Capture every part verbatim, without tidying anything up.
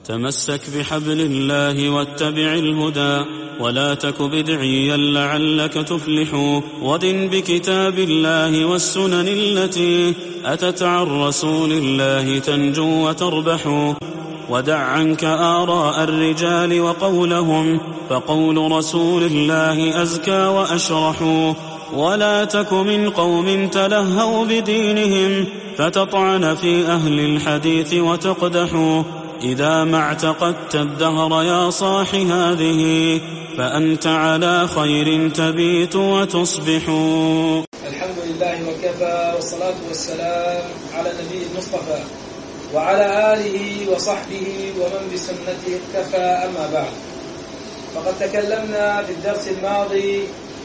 تمسك بحبل الله واتبع الهدى ولا تك بدعيا لعلك تفلح ودن بكتاب الله والسنن التي أتت عن رسول الله تنجو وتربح ودع عنك آراء الرجال وقولهم فقول رسول الله أزكى وأشرح ولا تك من قوم تلهوا بدينهم فتطعن في أهل الحديث وتقدح إذا ما اعتقدت الدهر يا صاح هذه فأنت على خير تبيت وتصبح. الحمد لله وكفى والصلاة والسلام على النبي المصطفى وعلى آله وصحبه ومن بسنته اكتفى. أما بعد، فقد تكلمنا في الدرس الماضي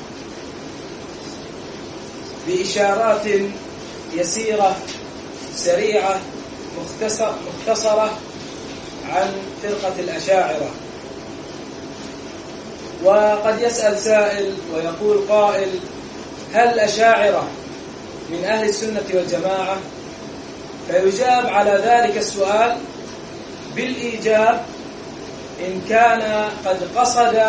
بإشارات يسيرة سريعة مختصر مختصرة عن فرقة الأشاعرة. وقد يسأل سائل ويقول قائل: هل الأشاعرة من أهل السنة والجماعة؟ فيجاب على ذلك السؤال بالإيجاب إن كان قد قصد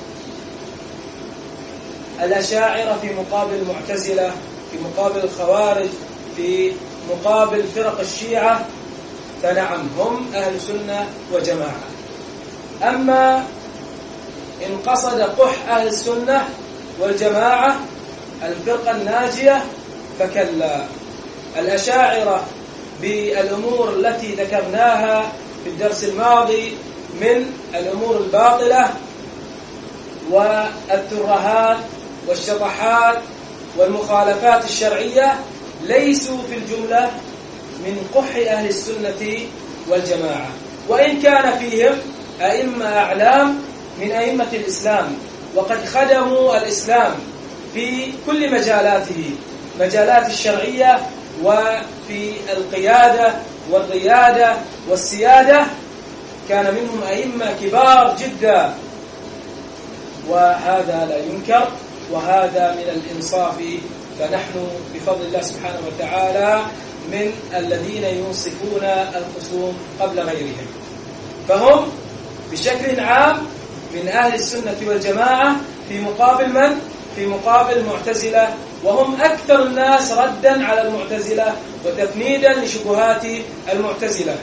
الأشاعرة في مقابل المعتزلة، في مقابل الخوارج، في مقابل فرق الشيعة، فنعم هم أهل سنة وجماعة. أما إن قصد قح أهل السنة والجماعة الفرقة الناجية فكلا. الأشاعرة بالأمور التي ذكرناها في الدرس الماضي من الأمور الباطلة والترهات والشطحات والمخالفات الشرعية ليسوا في الجملة من قح أهل السنة والجماعة، وإن كان فيهم أئمة أعلام من أئمة الإسلام وقد خدموا الإسلام في كل مجالاته، مجالات الشرعية وفي القيادة والريادة والسيادة، كان منهم أئمة كبار جدا، وهذا لا ينكر، وهذا من الإنصاف. فنحن بفضل الله سبحانه وتعالى من الذين ينصفون الخصوم قبل غيرهم، فهم بشكل عام من أهل السنة والجماعة في مقابل من؟ في مقابل المعتزلة، وهم أكثر الناس ردا على المعتزلة وتفنيدا لشبهات المعتزلة.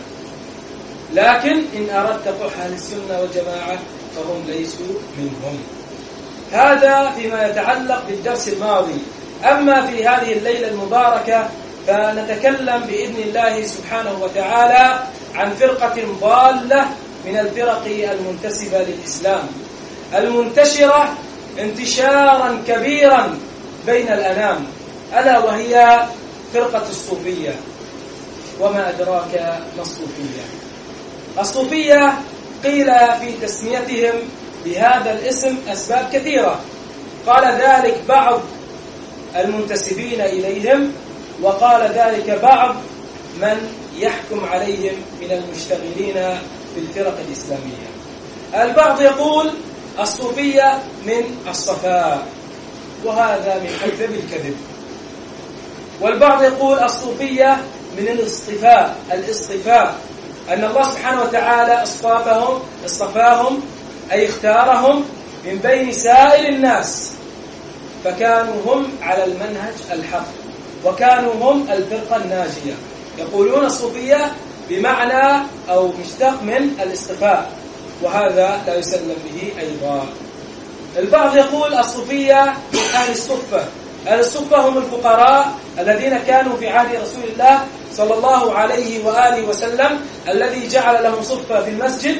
لكن إن أردت قح أهل السنة والجماعة فهم ليسوا منهم. هذا فيما يتعلق بالدرس الماضي. أما في هذه الليلة المباركة فنتكلم بإذن الله سبحانه وتعالى عن فرقة ضالة من الفرق المنتسبة للإسلام، المنتشرة انتشارا كبيرا بين الأنام، ألا وهي فرقة الصوفية. وما أدراك ما الصوفية؟ الصوفية قيل في تسميتهم بهذا الاسم أسباب كثيرة، قال ذلك بعض المنتسبين إليهم، وقال ذلك بعض من يحكم عليهم من المشتغلين في الفرق الإسلامية. البعض يقول الصوفية من الصفاء، وهذا من أكذب الكذب. والبعض يقول الصوفية من الاصطفاء، الاصطفاء أن الله سبحانه وتعالى اصطفاهم اصطفاهم أي اختارهم من بين سائر الناس، فكانوا هم على المنهج الحق، وكانوا هم الفرقة الناجية. يقولون الصوفية بمعنى أو مشتق من الاصطفاء، وهذا لا يسلم به أيضا. البعض يقول الصوفية من أهل الصفة. أهل الصفة هم الفقراء الذين كانوا في عهد رسول الله صلى الله عليه وآله وسلم، الذي جعل لهم صفة في المسجد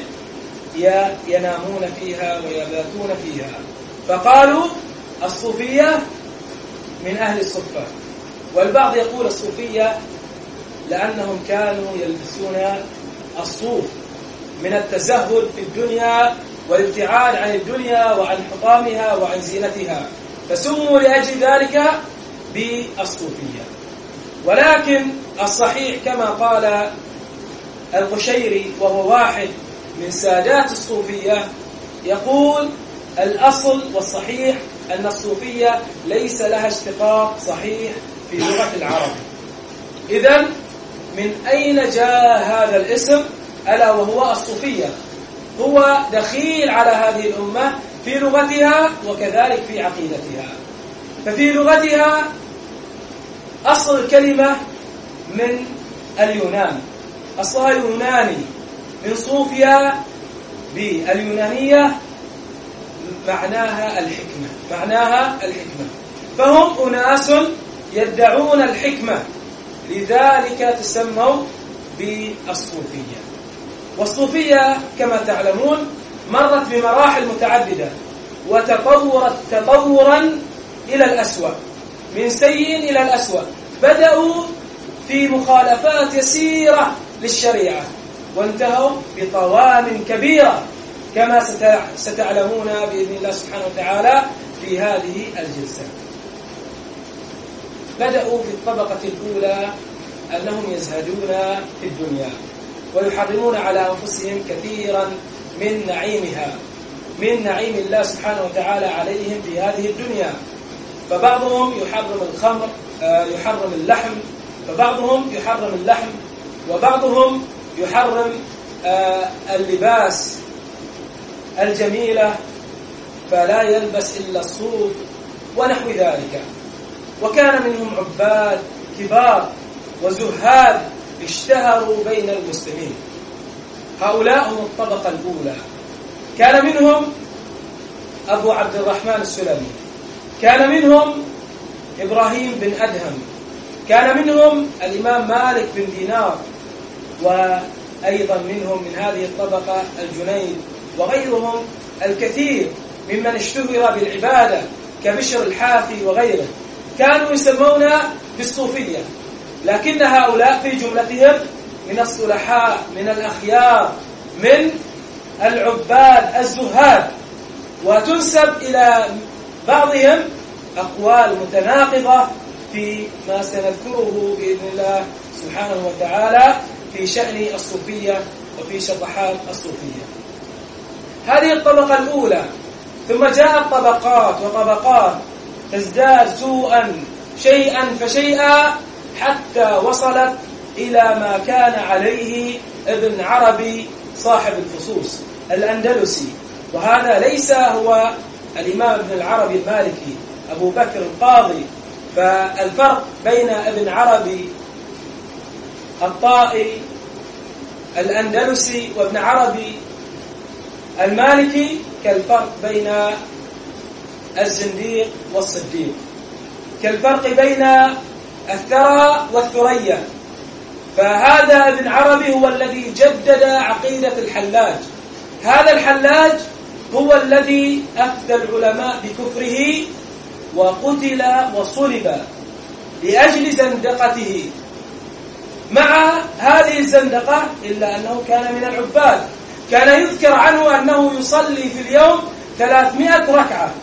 ينامون فيها ويباتون فيها، فقالوا الصوفية من أهل الصفة. والبعض يقول الصوفية لأنهم كانوا يلبسون الصوف من التزهد في الدنيا والابتعاد عن الدنيا وعن حطامها وعن زينتها، فسموا لأجل ذلك بالصوفية. ولكن الصحيح كما قال القشيري وهو واحد من سادات الصوفية، يقول الأصل والصحيح أن الصوفية ليس لها اشتقاق صحيح في لغة العرب. إذن من أين جاء هذا الاسم؟ ألا وهو الصوفية، هو دخيل على هذه الأمة في لغتها وكذلك في عقيدتها. ففي لغتها أصل الكلمة من اليونان، أصلها يوناني من صوفيا باليونانية، معناها الحكمة، معناها الحكمة. فهم أناس يدعون الحكمة، لذلك تسموا بالصوفية. والصوفية كما تعلمون مرت بمراحل متعددة وتطورت تطورا إلى الأسوأ، من سيء إلى الأسوأ. بدأوا في مخالفات يسيرة للشريعة وانتهوا بطوام كبيرة كما ستعلمون بإذن الله سبحانه وتعالى في هذه الجلسة. بدأوا في الطبقة الأولى أنهم يزهدون في الدنيا ويحرمون على أنفسهم كثيرا من نعيمها، من نعيم الله سبحانه وتعالى عليهم في هذه الدنيا. فبعضهم يحرم الخمر، يحرم اللحم، فبعضهم يحرم اللحم، وبعضهم يحرم اللباس الجميلة، فلا يلبس إلا الصوف ونحو ذلك. وكان منهم عباد كبار وزهاد اشتهروا بين المسلمين، هؤلاء هم الطبقة الأولى. كان منهم أبو عبد الرحمن السلمي، كان منهم إبراهيم بن أدهم، كان منهم الإمام مالك بن دينار، وأيضا منهم من هذه الطبقة الجنيد وغيرهم الكثير ممن اشتهر بالعبادة كبشر الحافي وغيره. كانوا يسمون بالصوفية، لكن هؤلاء في جملتهم من الصلحاء، من الأخيار، من العباد الزهاد. وتنسب إلى بعضهم أقوال متناقضة في ما سنذكره بإذن الله سبحانه وتعالى في شأن الصوفية وفي شطحات الصوفية. هذه الطبقة الأولى. ثم جاءت طبقات وطبقات تزداد سوءا شيئا فشيئا حتى وصلت إلى ما كان عليه ابن عربي صاحب الفصوص الأندلسي. وهذا ليس هو الإمام ابن العربي المالكي أبو بكر القاضي. فالفرق بين ابن عربي الطائي الأندلسي وابن عربي المالكي كالفرق بين الزنديق والصديق، كالفرق بين الثرى والثريا. فهذا ابن عربي هو الذي جدد عقيدة الحلاج. هذا الحلاج هو الذي أفتى العلماء بكفره وقتل وصلب لأجل زندقته. مع هذه الزندقة إلا أنه كان من العباد، كان يذكر عنه أنه يصلي في اليوم ثلاثمائة ركعة.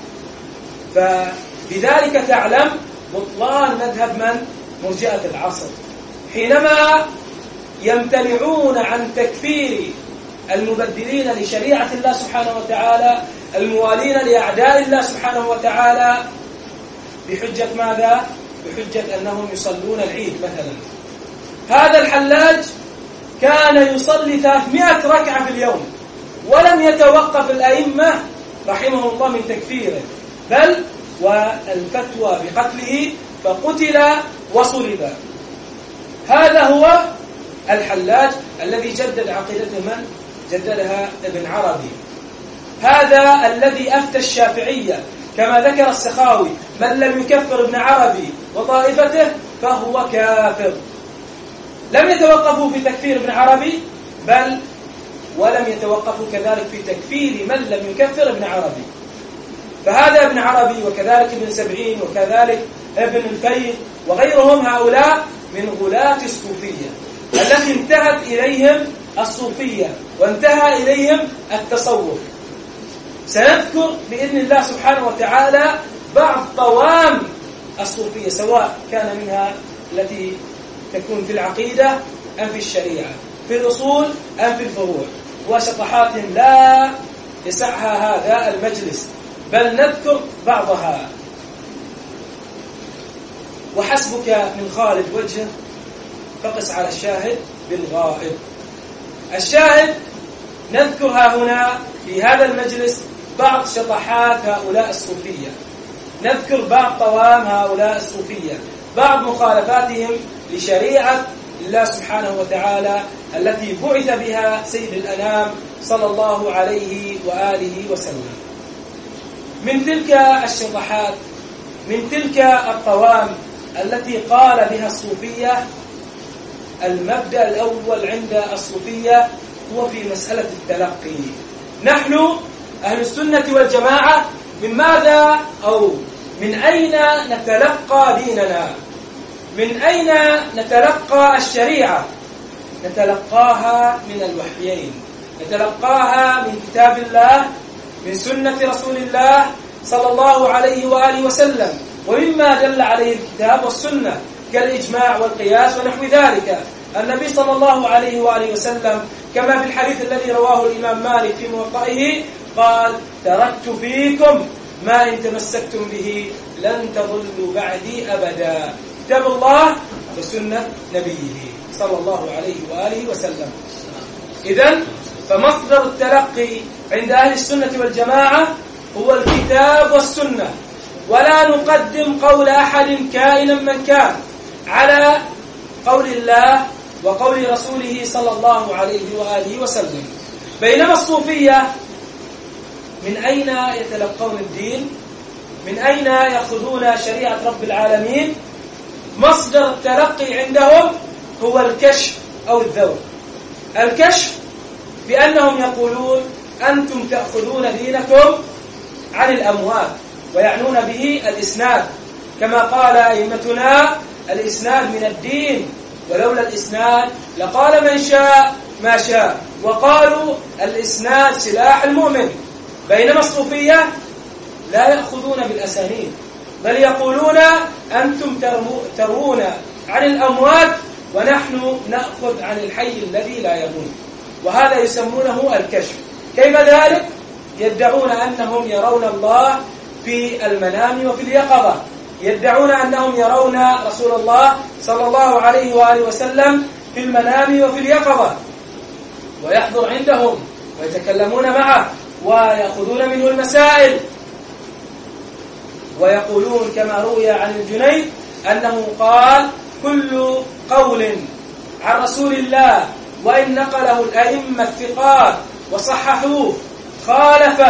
فبذلك تعلم بطلان مذهب من؟ مرجئة العصر، حينما يمتنعون عن تكفير المبدلين لشريعة الله سبحانه وتعالى، الموالين لأعداء الله سبحانه وتعالى، بحجة ماذا؟ بحجة أنهم يصلون العيد مثلا. هذا الحلاج كان يصلي ثلاثمائة ركعة في اليوم، ولم يتوقف الأئمة رحمه الله من تكفيره، بل والفتوى بقتله، فقتل وصلب. هذا هو الحلاج الذي جدد عقيدته. من جددها؟ ابن عربي. هذا الذي أفتى الشافعية كما ذكر السخاوي: من لم يكفر ابن عربي وطائفته فهو كافر. لم يتوقفوا في تكفير ابن عربي، بل ولم يتوقفوا كذلك في تكفير من لم يكفر ابن عربي. فهذا ابن عربي، وكذلك ابن سبعين، وكذلك ابن الفيض وغيرهم، هؤلاء من غلاة الصوفية التي انتهت إليهم الصوفية وانتهى إليهم التصوف. سنذكر بإذن الله سبحانه وتعالى بعض طوام الصوفية، سواء كان منها التي تكون في العقيدة أم في الشريعة، في الأصول أم في الفروع، وشطحات لا يسعها هذا المجلس، بل نذكر بعضها. وحسبك من خالد وجهه فقس على الشاهد بالغائب. الشاهد نذكرها هنا في هذا المجلس بعض شطحات هؤلاء الصوفية، نذكر بعض طوام هؤلاء الصوفية، بعض مخالفاتهم لشريعة الله سبحانه وتعالى التي بعث بها سيد الأنام صلى الله عليه وآله وسلم. من تلك الشطحات، من تلك الطوام التي قال بها الصوفية، المبدأ الأول عند الصوفية هو في مسألة التلقي. نحن أهل السنة والجماعة من ماذا أو من أين نتلقى ديننا؟ من أين نتلقى الشريعة؟ نتلقاها من الوحيين، نتلقاها من كتاب الله، من سنة رسول الله صلى الله عليه وآله وسلم، ومما دل عليه الكتاب والسنة كالإجماع والقياس ونحو ذلك. النبي صلى الله عليه وآله وسلم كما في الحديث الذي رواه الإمام مالك في موطئه قال: تركت فيكم ما إن تمسكتم به لن تضلوا بعدي أبدا، كتاب الله وسنة نبيه صلى الله عليه وآله وسلم. إذن فمصدر التلقي عند أهل السنة والجماعة هو الكتاب والسنة، ولا نقدم قول أحد كائنا من كان على قول الله وقول رسوله صلى الله عليه وآله وسلم. بينما الصوفية من أين يتلقون الدين؟ من أين يأخذون شريعة رب العالمين؟ مصدر التلقي عندهم هو الكشف أو الذوق. الكشف بأنهم يقولون أنتم تأخذون دينكم عن الأموات، ويعنون به الإسناد، كما قال أئمتنا: الإسناد من الدين، ولولا الإسناد لقال من شاء ما شاء، وقالوا الإسناد سلاح المؤمن. بينما الصوفية لا يأخذون بالأسانيد، بل يقولون أنتم تروون عن الأموات ونحن نأخذ عن الحي الذي لا يموت، وهذا يسمونه الكشف. كيف ذلك؟ يدعون أنهم يرون الله في المنام وفي اليقظة، يدعون أنهم يرون رسول الله صلى الله عليه وآله وسلم في المنام وفي اليقظة، ويحضر عندهم ويتكلمون معه ويأخذون منه المسائل، ويقولون كما روي عن الجنيد أنه قال: كل قول عن رسول الله وإن نقله الأئمة الثقات وصححوه خالف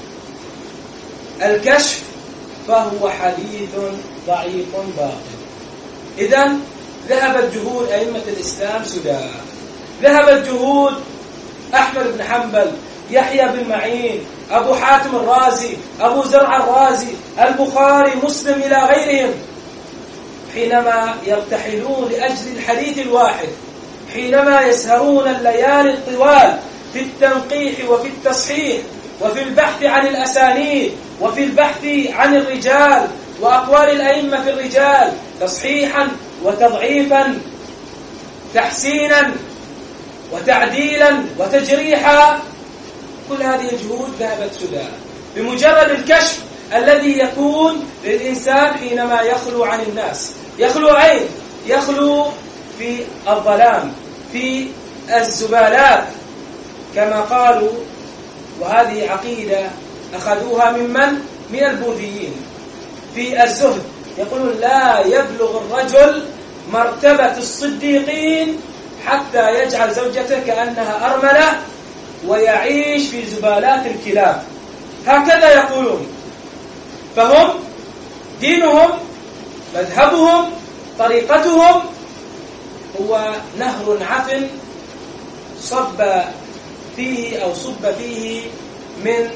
الكشف فهو حديث ضعيف باطل. إذن ذهبت جهود أئمة الإسلام سدى، ذهبت جهود أحمد بن حنبل، يحيى بن معين، أبو حاتم الرازي، أبو زرع الرازي، البخاري، مسلم إلى غيرهم، حينما يرتحلون لأجل الحديث الواحد، حينما يسهرون الليالي الطوال في التنقيح وفي التصحيح وفي البحث عن الأسانيد وفي البحث عن الرجال وأقوال الأئمة في الرجال، تصحيحا وتضعيفا، تحسينا وتعديلا وتجريحا، كل هذه الجهود ذهبت سدى بمجرد الكشف الذي يكون للإنسان حينما يخلو عن الناس. يخلو عين، يخلو في الظلام، في الزبالات، كما قالوا، وهذه عقيدة أخذوها ممن؟ من البوذيين. في الزهد يقولون: لا يبلغ الرجل مرتبة الصديقين حتى يجعل زوجته كأنها أرملة ويعيش في زبالات الكلاب، هكذا يقولون. فهم دينهم، مذهبهم، طريقتهم هو نهر عفن صب فيه أو صب فيه من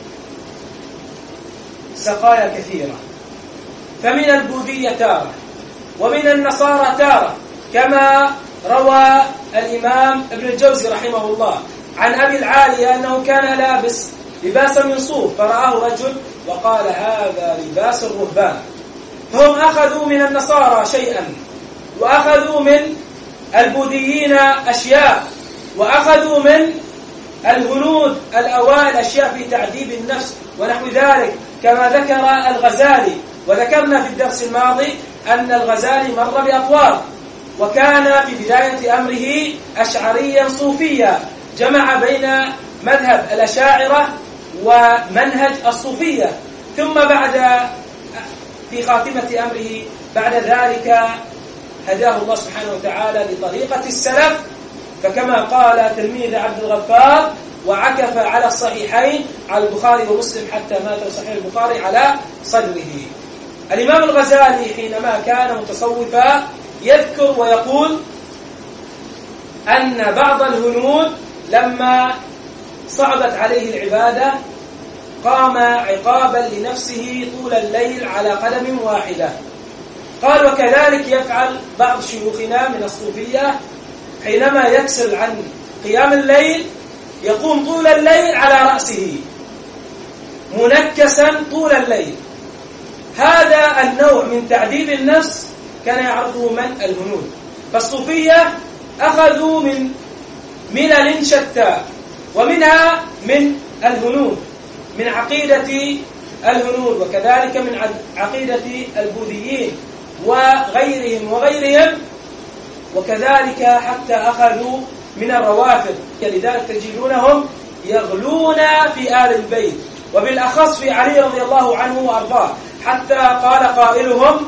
سقايا كثيرة، فمن البوذية تارة ومن النصارى تارة، كما روى الإمام ابن الجوزي رحمه الله عن أبي العالية أنه كان لابس لباسا من صوف فرآه رجل وقال: هذا لباس الرهبان. فهم أخذوا من النصارى شيئا، وأخذوا من البوذيين أشياء، وأخذوا من الهنود الأوائل أشياء في تعذيب النفس ونحو ذلك، كما ذكر الغزالي. وذكرنا في الدرس الماضي أن الغزالي مر بأطوار، وكان في بداية أمره أشعريا صوفيا، جمع بين مذهب الأشاعرة ومنهج الصوفية، ثم بعد في خاتمة أمره بعد ذلك هداه الله سبحانه وتعالى لطريقة السلف، فكما قال تلميذ عبد الغفار: وعكف على الصحيحين على البخاري ومسلم حتى مات صحيح البخاري على صدره. الإمام الغزالي حينما كان متصوفا يذكر ويقول أن بعض الهنود لما صعبت عليه العبادة قام عقابا لنفسه طول الليل على قدم واحدة. قال: وكذلك يفعل بعض شيوخنا من الصوفية حينما يكسل عن قيام الليل يقوم طول الليل على رأسه منكسا طول الليل. هذا النوع من تعذيب النفس كان يعرفه من الهنود. فالصوفية أخذوا من ملل شتى، ومنها من الهنود، من عقيدة الهنود، وكذلك من عقيدة البوذيين وغيرهم وغيرهم، وكذلك حتى أخذوا من الروافض. لذلك تجدونهم يغلون في آل البيت، وبالأخص في علي رضي الله عنه وأرضاه، حتى قال قائلهم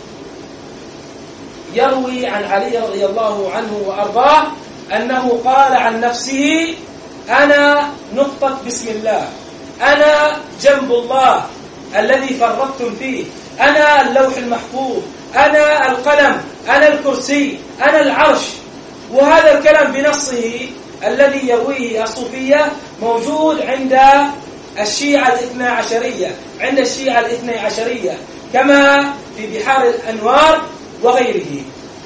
يروي عن علي رضي الله عنه وأرضاه أنه قال عن نفسه: أنا نقطة بسم الله، أنا جنب الله الذي فرطتم فيه، أنا اللوح المحفوظ، أنا القلم، أنا الكرسي، أنا العرش. وهذا الكلام بنصه الذي يرويه الصوفية موجود عند الشيعة الاثنى عشرية، عند الشيعة الاثنى عشرية كما في بحار الأنوار وغيره.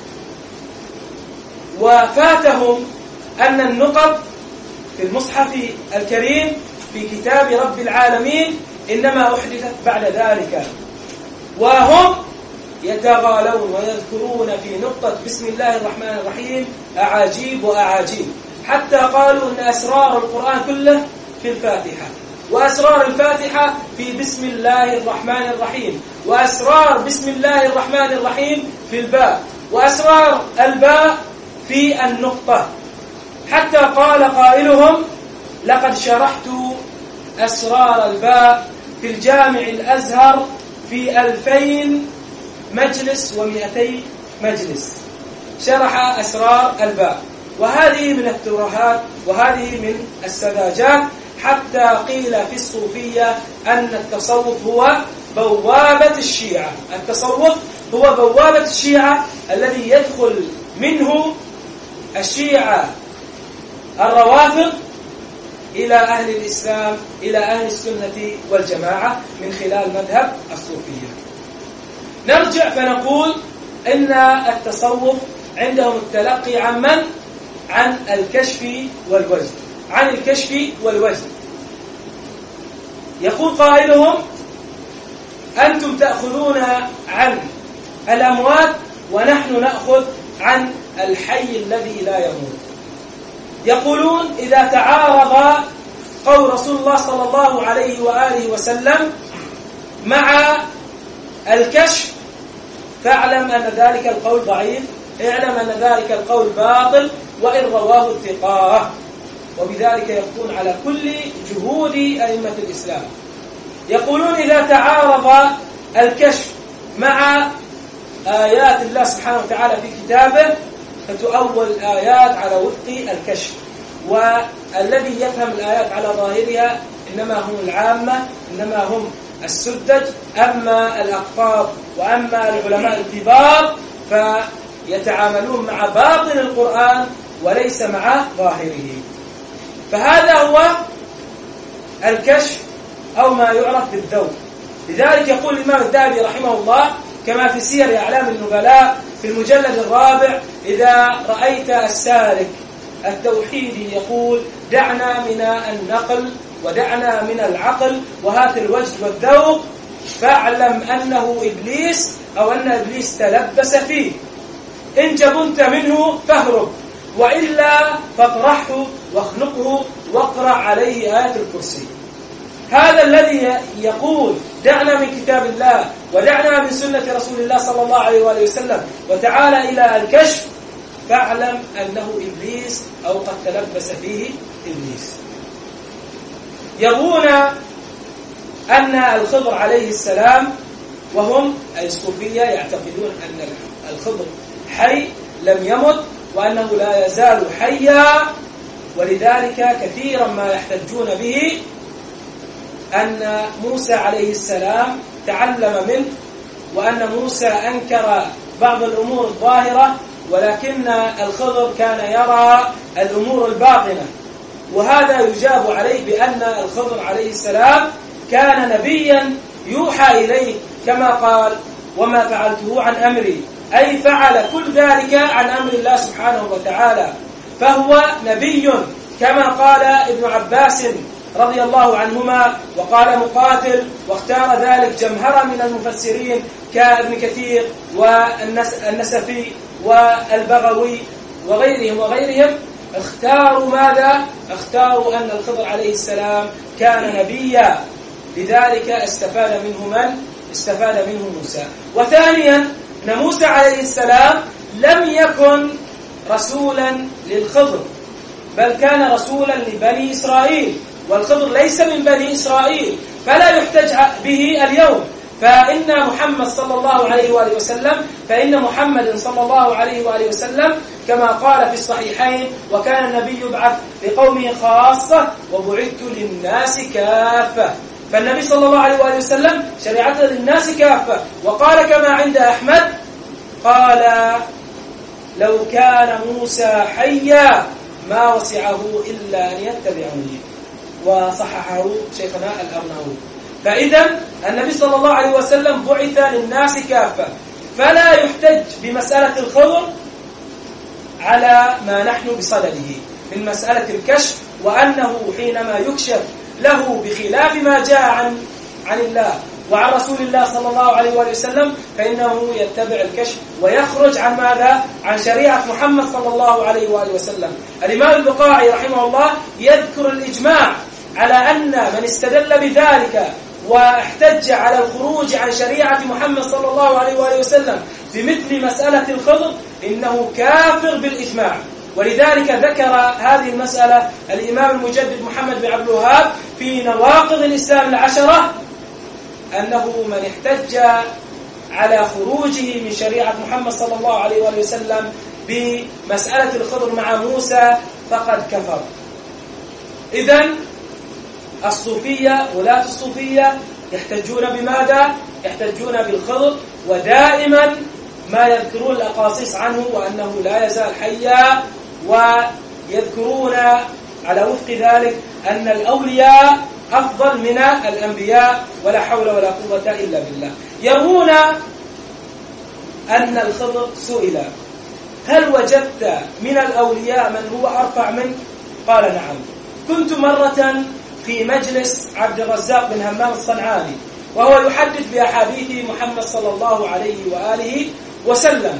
وفاتهم أن النقط في المصحف الكريم في كتاب رب العالمين إنما أحدثت بعد ذلك، وهم يتغالون ويذكرون في نقطة بسم الله الرحمن الرحيم أعاجيب وأعاجيب، حتى قالوا أن أسرار القرآن كله في الفاتحة، وأسرار الفاتحة في بسم الله الرحمن الرحيم، وأسرار بسم الله الرحمن الرحيم في الباء، وأسرار الباء في النقطة. حتى قال قائلهم: لقد شرحت أسرار الباء في الجامع الأزهر في ألفين مجلس ومئتي مجلس، شرح أسرار الباء. وهذه من الترهات وهذه من السذاجات، حتى قيل في الصوفية أن التصوف هو بوابة الشيعة. التصوف هو بوابة الشيعة الذي يدخل منه الشيعة الروافض إلى أهل الإسلام، إلى أهل السنة والجماعة من خلال مذهب الصوفية. نرجع فنقول إن التصوف عندهم التلقي عن من؟ عن الكشف والوجد، عن الكشف والوجد. يقول قائلهم: أنتم تأخذون عن الأموات ونحن نأخذ عن الحي الذي لا يموت. يقولون: إذا تعارض قول رسول الله صلى الله عليه وآله وسلم مع الكشف فاعلم أن ذلك القول ضعيف، اعلم أن ذلك القول باطل وإن رواه الثقاه. وبذلك يكون على كل جهود أئمة الإسلام. يقولون: إذا تعارض الكشف مع آيات الله سبحانه وتعالى في كتابه فتؤول الآيات على وفق الكشف، والذي يفهم الآيات على ظاهرها إنما هم العامة، إنما هم السذج. أما الأقطاب وأما العلماء الكبار فيتعاملون مع باطن القرآن وليس مع ظاهره. فهذا هو الكشف أو ما يعرف بالذوق. لذلك يقول الإمام الذهبي رحمه الله كما في سير أعلام النبلاء في المجلد الرابع: إذا رأيت السالك التوحيدي يقول دعنا من النقل ودعنا من العقل وهات الوجد والذوق، فاعلم أنه إبليس أو أن إبليس تلبس فيه، إن جبنت منه فاهرب، وإلا فاطرحه واخنقه واقرأ عليه آية الكرسي. هذا الذي يقول دعنا من كتاب الله ودعنا من سنة رسول الله صلى الله عليه وآله وسلم وتعالى إلى الكشف، فاعلم أنه إبليس أو قد تلبس فيه إبليس. يروون أن الخضر عليه السلام، وهم أي الصوفية يعتقدون أن الخضر حي لم يمت وأنه لا يزال حيا، ولذلك كثيرا ما يحتجون به أن موسى عليه السلام تعلم منه، وأن موسى أنكر بعض الأمور الظاهرة ولكن الخضر كان يرى الأمور الباطنة. وهذا يجاب عليه بأن الخضر عليه السلام كان نبيا يوحى إليه كما قال وما فعلته عن أمري، أي فعل كل ذلك عن أمر الله سبحانه وتعالى، فهو نبي كما قال ابن عباس رضي الله عنهما، وقال مقاتل، واختار ذلك جمهرة من المفسرين كابن كثير والنسفي والبغوي وغيرهم وغيرهم، اختاروا ماذا؟ اختاروا أن الخضر عليه السلام كان نبيا، لذلك استفاد منه من؟ استفاد منه موسى. وثانيا أن موسى عليه السلام لم يكن رسولا للخضر، بل كان رسولا لبني إسرائيل، والخضر ليس من بني إسرائيل، فلا يحتج به اليوم. فإن محمد صلى الله عليه وآله وسلم فإن محمد صلى الله عليه وآله وسلم كما قال في الصحيحين وكان النبي يبعث لقومه خاصة وبعثت للناس كافة، فالنبي صلى الله عليه وآله وسلم شريعته للناس كافة. وقال كما عند أحمد قال لو كان موسى حيا ما وسعه إلا أن يتبعني، وصححه شيخنا الأرناؤوط. فإذا النبي صلى الله عليه وسلم بعث للناس كافة، فلا يحتج بمسألة الخضر على ما نحن بصدده من مسألة الكشف، وأنه حينما يكشف له بخلاف ما جاء عن عن الله وعن رسول الله صلى الله عليه وآله وسلم فإنه يتبع الكشف ويخرج عن ماذا؟ عن شريعة محمد صلى الله عليه وآله وسلم. الإمام البقاعي رحمه الله يذكر الإجماع على أن من استدل بذلك واحتج على الخروج عن شريعة محمد صلى الله عليه وآله وسلم بمثل مسألة الخضر إنه كافر بالإجماع. ولذلك ذكر هذه المسألة الإمام المجدد محمد بن عبد الوهاب في نواقض الإسلام العشرة، أنه من احتج على خروجه من شريعة محمد صلى الله عليه وآله وسلم بمسألة الخضر مع موسى فقد كفر. إذن الصوفية ولاة الصوفية يحتجون بماذا؟ يحتجون بالخضر، ودائما ما يذكرون الأقاصيص عنه وأنه لا يزال حيا، ويذكرون على وفق ذلك أن الأولياء أفضل من الأنبياء ولا حول ولا قوة إلا بالله. يرون أن الخضر سئل هل وجدت من الأولياء من هو أرفع منك؟ قال نعم، كنت مرة في مجلس عبد الرزاق بن همام الصنعاني وهو يحدث بأحاديث محمد صلى الله عليه وآله وسلم،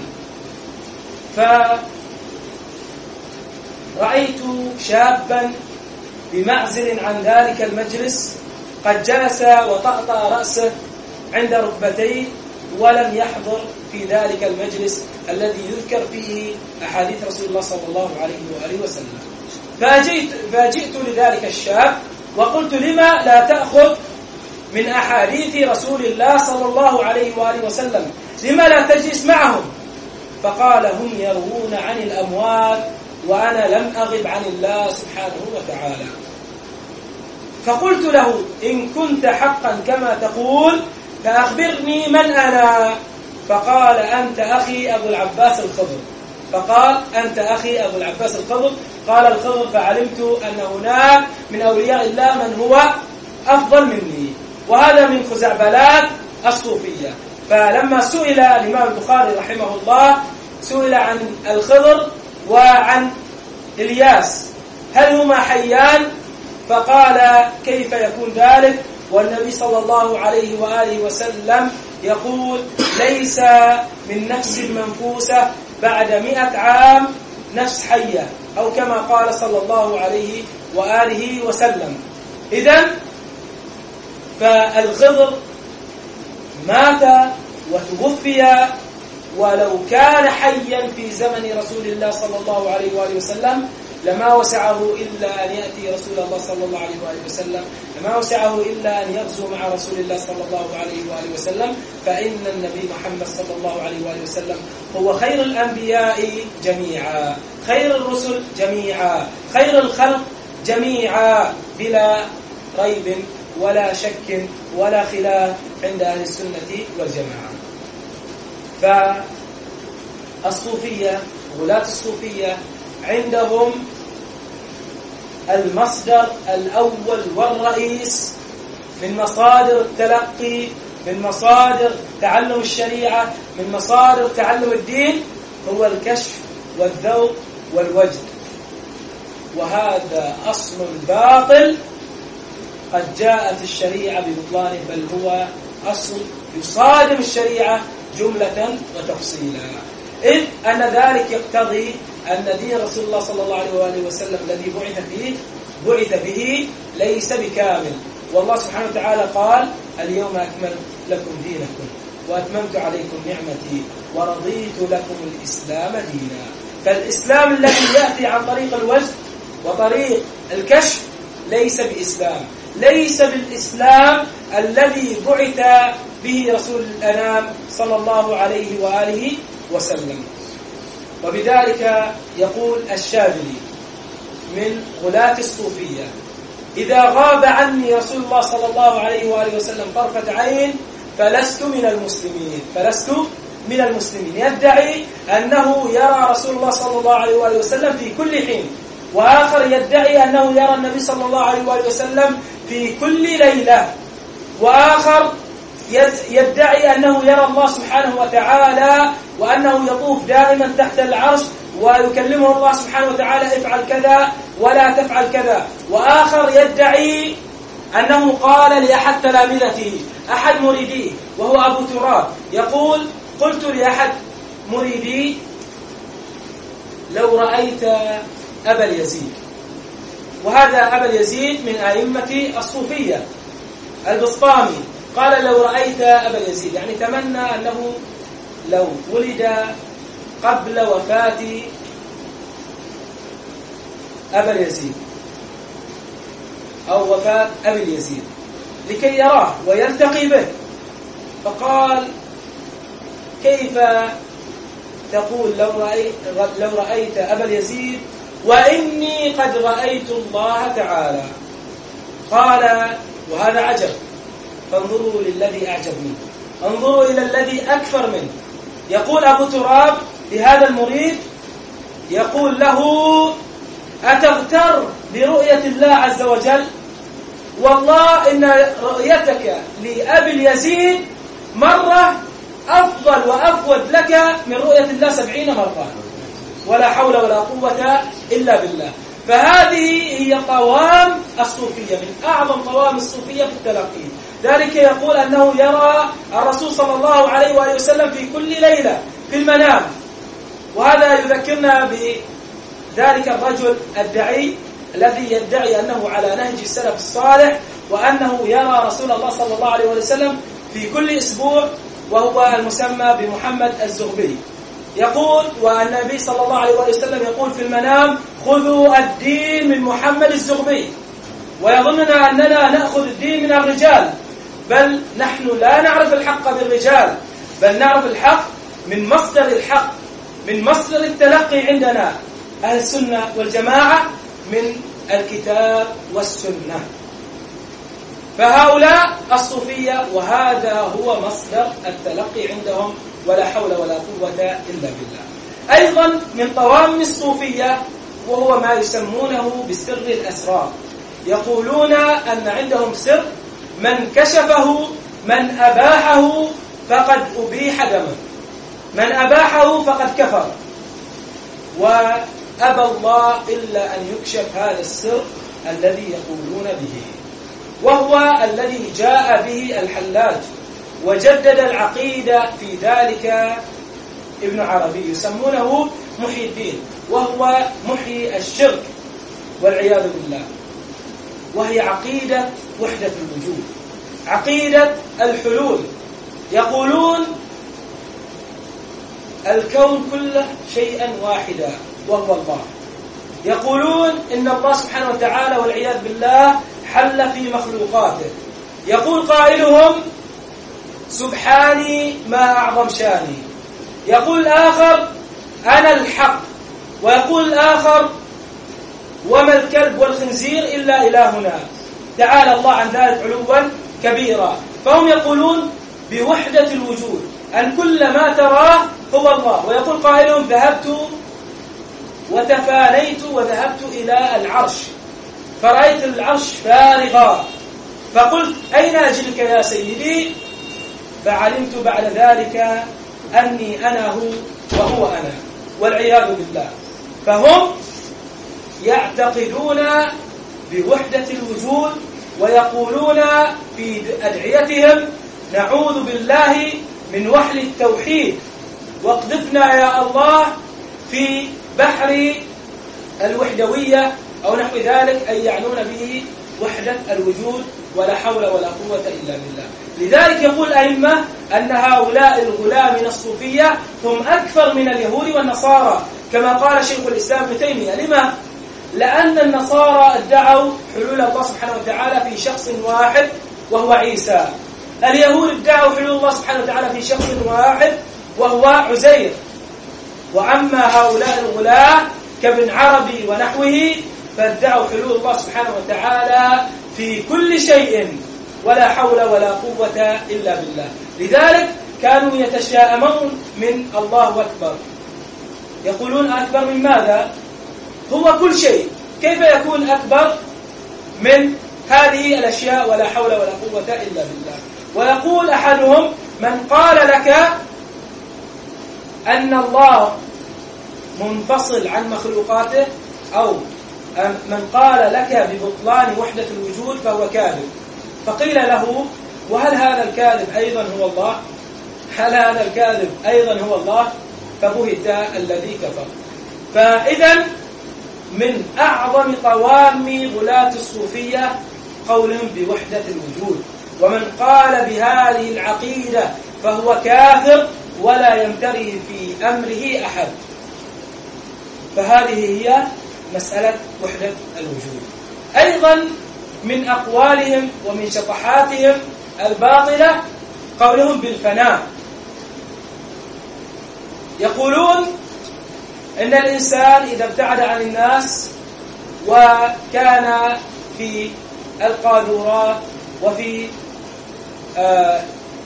فرأيت شابا بمعزل عن ذلك المجلس قد جلس وطأطأ رأسه عند ركبتيه ولم يحضر في ذلك المجلس الذي يذكر فيه أحاديث رسول الله صلى الله عليه وآله وسلم. فجئت, فجئت لذلك الشاب وقلت لما لا تأخذ من أحاديث رسول الله صلى الله عليه وآله وسلم، لما لا تجلس معهم؟ فقال هم يروون عن الأموات وأنا لم أغب عن الله سبحانه وتعالى. فقلت له إن كنت حقا كما تقول فأخبرني من أنا؟ فقال أنت أخي أبو العباس الخضر. فقال أنت أخي أبو العباس الخضر. قال الخضر فعلمت أن هناك من أولياء الله من هو أفضل مني، وهذا من خزعبلات الصوفية. فلما سئل الإمام البخاري رحمه الله سئل عن الخضر وعن إلياس هل هما حيان؟ فقال كيف يكون ذلك والنبي صلى الله عليه وآله وسلم يقول ليس من نفس منفوسة بعد مئة عام نفس حية، أو كما قال صلى الله عليه وآله وسلم. إذن فالخضر مات وتوفي ولو كان حيا في زمن رسول الله صلى الله عليه وآله وسلم لما وسعه إلا أن يأتي رسول الله صلى الله عليه وآله وسلم، لما وسعه إلا أن يغزو مع رسول الله صلى الله عليه وآله وسلم، فإن النبي محمد صلى الله عليه وآله وسلم هو خير الأنبياء جميعا، خير الرسل جميعا، خير الخلق جميعا، بلا ريب ولا شك ولا خلاف عند أهل السنة والجماعة. فالصوفية، غلاة الصوفية، عندهم المصدر الأول والرئيس من مصادر التلقي، من مصادر تعلم الشريعة، من مصادر تعلم الدين، هو الكشف والذوق والوجد. وهذا أصل باطل قد جاءت الشريعة ببطلانه، بل هو أصل يصادم الشريعة جملة وتفصيلا، إذ أن ذلك يقتضي أن دين رسول الله صلى الله عليه وآله وسلم الذي بعث به بعث به ليس بكامل. والله سبحانه وتعالى قال: اليوم أكملت لكم دينكم وأتممت عليكم نعمتي ورضيت لكم الإسلام دينا. فالإسلام الذي يأتي عن طريق الوجد وطريق الكشف ليس بإسلام، ليس بالإسلام الذي بعث به رسول الأنام صلى الله عليه وآله وسلم. وبذلك يقول الشاذلي من غلاة الصوفية: إذا غاب عني رسول الله صلى الله عليه وآله وسلم طرفة عين فلست من المسلمين، فلست من المسلمين. يدعي أنه يرى رسول الله صلى الله عليه وآله وسلم في كل حين، وآخر يدعي أنه يرى النبي صلى الله عليه وآله وسلم في كل ليلة، وآخر يدعي أنه يرى الله سبحانه وتعالى وأنه يطوف دائما تحت العرش ويكلمه الله سبحانه وتعالى: افعل كذا ولا تفعل كذا. وآخر يدعي أنه قال لأحد تلامذته، أحد مريديه وهو أبو تراب، يقول: قلت لأحد مريدي: لو رأيت أبا اليزيد، وهذا أبا اليزيد من أئمة الصوفية البسطامي، قال: لو رأيت أبا اليزيد، يعني تمنى أنه لو ولد قبل وفاة أبا اليزيد أو وفاة أبي اليزيد لكي يراه ويلتقي به. فقال: كيف تقول لو رأيت, لو رأيت أبا اليزيد وإني قد رأيت الله تعالى؟ قال: وهذا عجب، فانظروا للذي أعجب منه، انظروا إلى الذي أكثر منه. يقول أبو تراب لهذا المريد، يقول له: أتغتر برؤية الله عز وجل؟ والله إن رؤيتك لأبي اليزيد مرة أفضل وأفود لك من رؤية الله سبعين مرة، ولا حول ولا قوة إلا بالله. فهذه هي قوام الصوفية، من أعظم قوام الصوفية في التلقي. ذلك يقول أنه يرى الرسول صلى الله عليه وآله وسلم في كل ليلة في المنام. وهذا يذكرنا بذلك الرجل الدعي الذي يدعي أنه على نهج السلف الصالح، وأنه يرى رسول الله صلى الله عليه وسلم في كل أسبوع، وهو المسمى بمحمد الزغبي. يقول: والنبي صلى الله عليه وسلم يقول في المنام: خذوا الدين من محمد الزغبي. ويظننا أننا نأخذ الدين من الرجال، بل نحن لا نعرف الحق بالرجال، بل نعرف الحق من مصدر الحق، من مصدر التلقي عندنا أهل السنة والجماعة من الكتاب والسنة. فهؤلاء الصوفية، وهذا هو مصدر التلقي عندهم، ولا حول ولا قوة إلا بالله. أيضا من طوام الصوفية وهو ما يسمونه بسر الأسرار. يقولون أن عندهم سر من كشفه، من أباحه فقد أبيح دمه، من أباحه فقد كفر. وأبى الله إلا أن يكشف هذا السر الذي يقولون به، وهو الذي جاء به الحلاج وجدد العقيدة في ذلك ابن عربي، يسمونه محي الدين، وهو محي الشرك والعياذ بالله. وهي عقيدة وحدة الوجود، عقيدة الحلول. يقولون الكون كله شيئا واحدا وهو الله. يقولون إن الله سبحانه وتعالى والعياذ بالله حل في مخلوقاته. يقول قائلهم سبحاني ما أعظم شاني. يقول الآخر أنا الحق. ويقول الآخر وما الكلب والخنزير إلا إلهنا. تعالى الله عن ذلك علوا كبيرا. فهم يقولون بوحدة الوجود، أن كل ما تراه هو الله. ويقول قائلهم ذهبت وتفانيت وذهبت إلى العرش فرأيت العرش فارغا فقلت أين أجلك يا سيدي؟ فعلمت بعد ذلك أني أنا هو وهو أنا والعياذ بالله. فهم يعتقدون بوحدة الوجود ويقولون في أدعيتهم نعوذ بالله من وحل التوحيد واقذفنا يا الله في بحر الوحدوية أو نحو ذلك، أي يعنون به وحدة الوجود ولا حول ولا قوة إلا بالله. لذلك يقول الأئمة أن هؤلاء الغلاة من الصوفية هم أكثر من اليهود والنصارى كما قال شيخ الإسلام ابن تيمية. لما؟ لأن النصارى ادعوا حلول الله سبحانه وتعالى في شخص واحد وهو عيسى. اليهود ادعوا حلول الله سبحانه وتعالى في شخص واحد وهو عزير. وأما هؤلاء الغلاة كابن عربي ونحوه فادعوا حلول الله سبحانه وتعالى في كل شيء ولا حول ولا قوة إلا بالله. لذلك كانوا يتشاءمون من الله أكبر، يقولون أكبر من ماذا؟ هو كل شيء، كيف يكون أكبر من هذه الأشياء ولا حول ولا قوة إلا بالله. ويقول أحدهم من قال لك أن الله منفصل عن مخلوقاته أو من قال لك ببطلان وحدة الوجود فهو كاذب. فقيل له وهل هذا الكاذب أيضا هو الله؟ هل هذا الكاذب أيضا هو الله؟ فبهت الذي كفر. فإذا من أعظم قوام غلاة الصوفية قولهم بوحدة الوجود. ومن قال بهذه العقيدة فهو كافر ولا يمتري في أمره أحد. فهذه هي مسألة وحدة الوجود. أيضا من أقوالهم ومن شطحاتهم الباطلة قولهم بالفناء. يقولون إن الإنسان إذا ابتعد عن الناس وكان في القاذورات وفي آه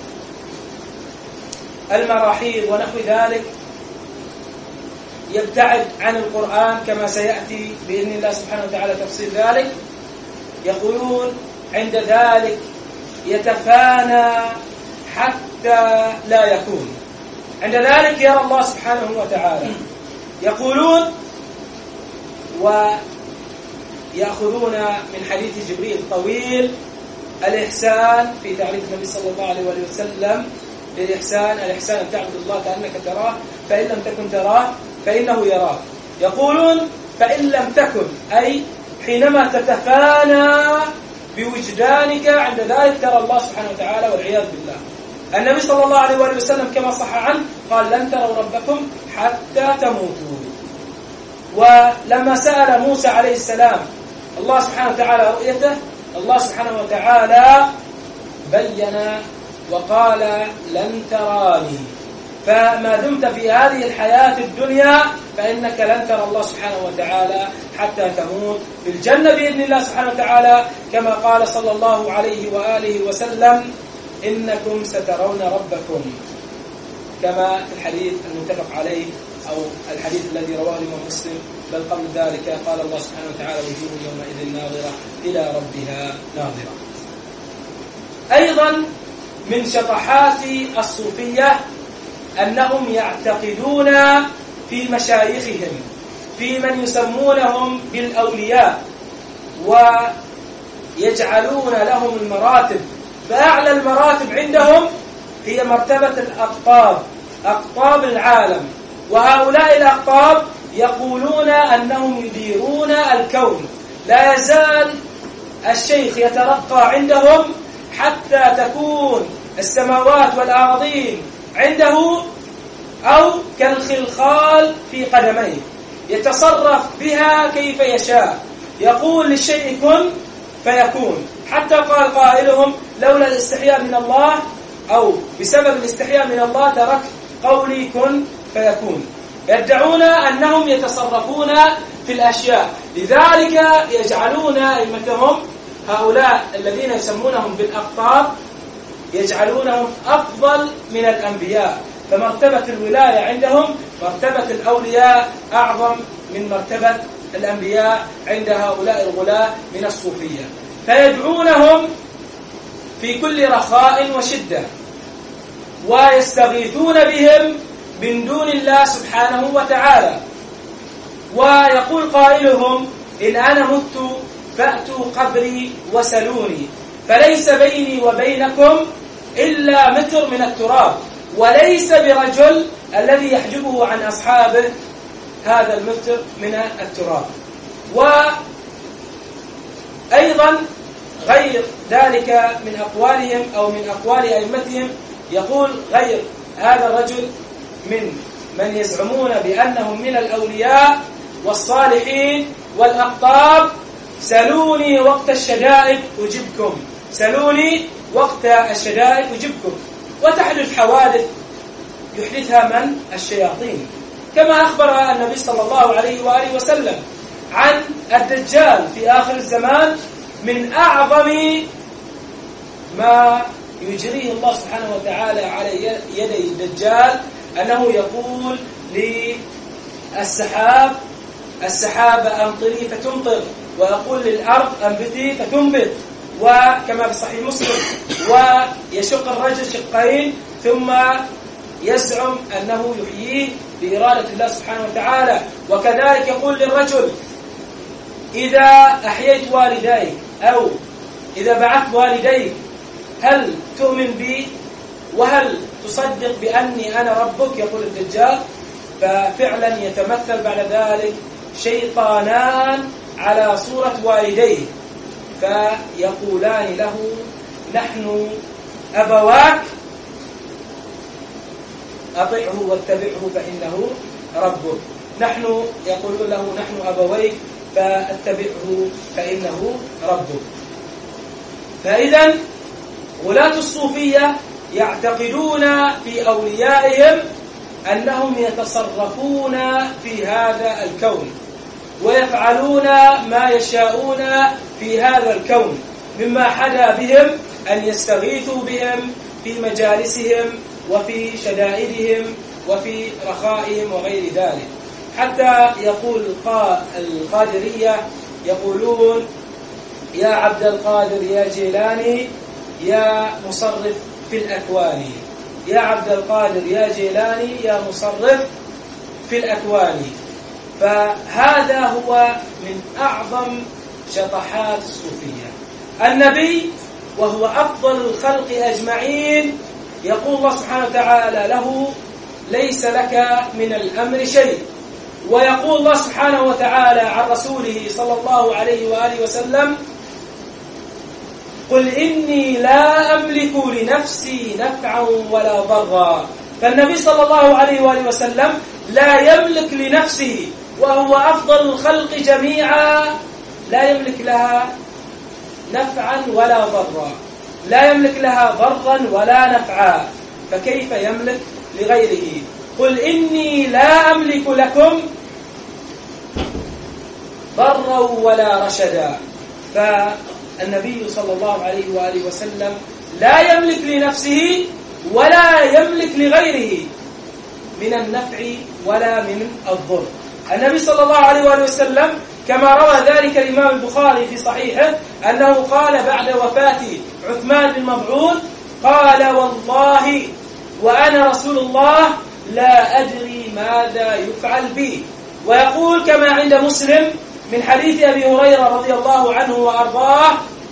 المراحيض ونحو ذلك يبتعد عن القرآن كما سيأتي بإذن الله سبحانه وتعالى تفصيل ذلك. يقولون عند ذلك يتفانى حتى لا يكون، عند ذلك يرى الله سبحانه وتعالى. يقولون ويأخذون من حديث جبريل طويل الإحسان في تعريف النبي صلى الله عليه وسلم للإحسان، الإحسان أن تعبد الله كأنك تراه فإن لم تكن تراه فإنه يراك. يقولون فإن لم تكن أي حينما تتفانى بوجدانك عند ذلك ترى الله سبحانه وتعالى والعياذ بالله. النبي صلى الله عليه وسلم كما صح عنه قال لن تروا ربكم حتى تموتوا. ولما سأل موسى عليه السلام الله سبحانه وتعالى رؤيته الله سبحانه وتعالى بين وقال لن تراني، فما دمت في هذه الحياة الدنيا فإنك لن ترى الله سبحانه وتعالى حتى تموت في الجنة بإذن الله سبحانه وتعالى، كما قال صلى الله عليه وآله وسلم إنكم سترون ربكم، كما في الحديث المتفق عليه أو الحديث الذي رواه الإمام مسلم. بل قبل ذلك قال الله سبحانه وتعالى وجوه يومئذ ناظرة إلى ربها ناظرة. أيضا من شطحات الصوفية أنهم يعتقدون في مشايخهم في من يسمونهم بالأولياء ويجعلون لهم المراتب، فأعلى المراتب عندهم هي مرتبة الأقطاب، أقطاب العالم. وهؤلاء الأقطاب يقولون أنهم يديرون الكون، لا يزال الشيخ يترقى عندهم حتى تكون السماوات والأراضين عنده أو كالخلخال في قدميه، يتصرف بها كيف يشاء، يقول للشيء كن فيكون. حتى قال قائلهم لولا الاستحياء من الله أو بسبب الاستحياء من الله ترك قولي كن فيكون. يدعون أنهم يتصرفون في الأشياء، لذلك يجعلون أئمتهم هؤلاء الذين يسمونهم بالأقطاب يجعلونهم أفضل من الأنبياء، فمرتبة الولاية عندهم مرتبة الأولياء أعظم من مرتبة الأنبياء عند هؤلاء الغلاة من الصوفية. فيدعونهم في كل رخاء وشدة ويستغيثون بهم من دون الله سبحانه وتعالى. ويقول قائلهم إن أنا مت فأتوا قبري وسلوني، فليس بيني وبينكم إلا متر من التراب، وليس برجل الذي يحجبه عن أصحابه هذا المتر من التراب. وأيضا غير ذلك من أقوالهم أو من أقوال أئمتهم، يقول غير هذا الرجل من من يزعمون بأنهم من الأولياء والصالحين والأقطاب: سلوني وقت الشدائد أجبكم، سلوني وقت الشدائد أجبكم. وتحدث حوادث يحدثها من؟ الشياطين، كما أخبر النبي صلى الله عليه وآله وسلم عن الدجال في آخر الزمان: من أعظم ما يجريه الله سبحانه وتعالى على يدي الدجال أنه يقول للسحاب: السحاب أمطري فتمطر، ويقول للأرض أنبتي فتنبت، وكما في صحيح مسلم: ويشق الرجل شقين ثم يزعم أنه يحييه بإرادة الله سبحانه وتعالى. وكذلك يقول للرجل: إذا أحييت والديك أو إذا بعثت والديك هل تؤمن بي وهل تصدق بأني أنا ربك؟ يقول الدجال. ففعلا يتمثل بعد ذلك شيطانان على صورة والديه، فيقولان له: نحن أبواك أطعه واتبعه فإنه ربك. نحن يقولون له: نحن أبويك فاتبعه فإنه ربك. فإذا غلاة الصوفية يعتقدون في أوليائهم أنهم يتصرفون في هذا الكون ويفعلون ما يشاءون في هذا الكون، مما حدا بهم أن يستغيثوا بهم في مجالسهم وفي شدائدهم وفي رخائهم وغير ذلك. حتى يقول القادرية يقولون: يا عبد القادر يا جيلاني يا مصرف في الأكوان، يا عبد القادر يا جيلاني يا مصرف في الأكوان. فهذا هو من أعظم شطحات الصوفية. النبي وهو أفضل الخلق أجمعين يقول الله سبحانه وتعالى له: ليس لك من الأمر شيء. ويقول الله سبحانه وتعالى عن رسوله صلى الله عليه وآله وسلم: قل إني لا أملك لنفسي نفعا ولا ضرا. فالنبي صلى الله عليه وآله وسلم لا يملك لنفسه وهو أفضل الخلق جميعا، لا يملك لها نفعا ولا ضرا، لا يملك لها ضرا ولا نفعا، فكيف يملك لغيره؟ قل إني لا أملك لكم ضرا ولا رشدا. فالنبي صلى الله عليه وآله وسلم لا يملك لنفسه ولا يملك لغيره من النفع ولا من الضر. النبي صلى الله عليه وآله وسلم كما روى ذلك الإمام البخاري في صحيحه أنه قال بعد وفاة عثمان بن مظعون: قال والله وأنا رسول الله لا أدري ماذا يفعل بي. ويقول كما عند مسلم من حديث أبي هريرة رضي الله عنه وأرضاه،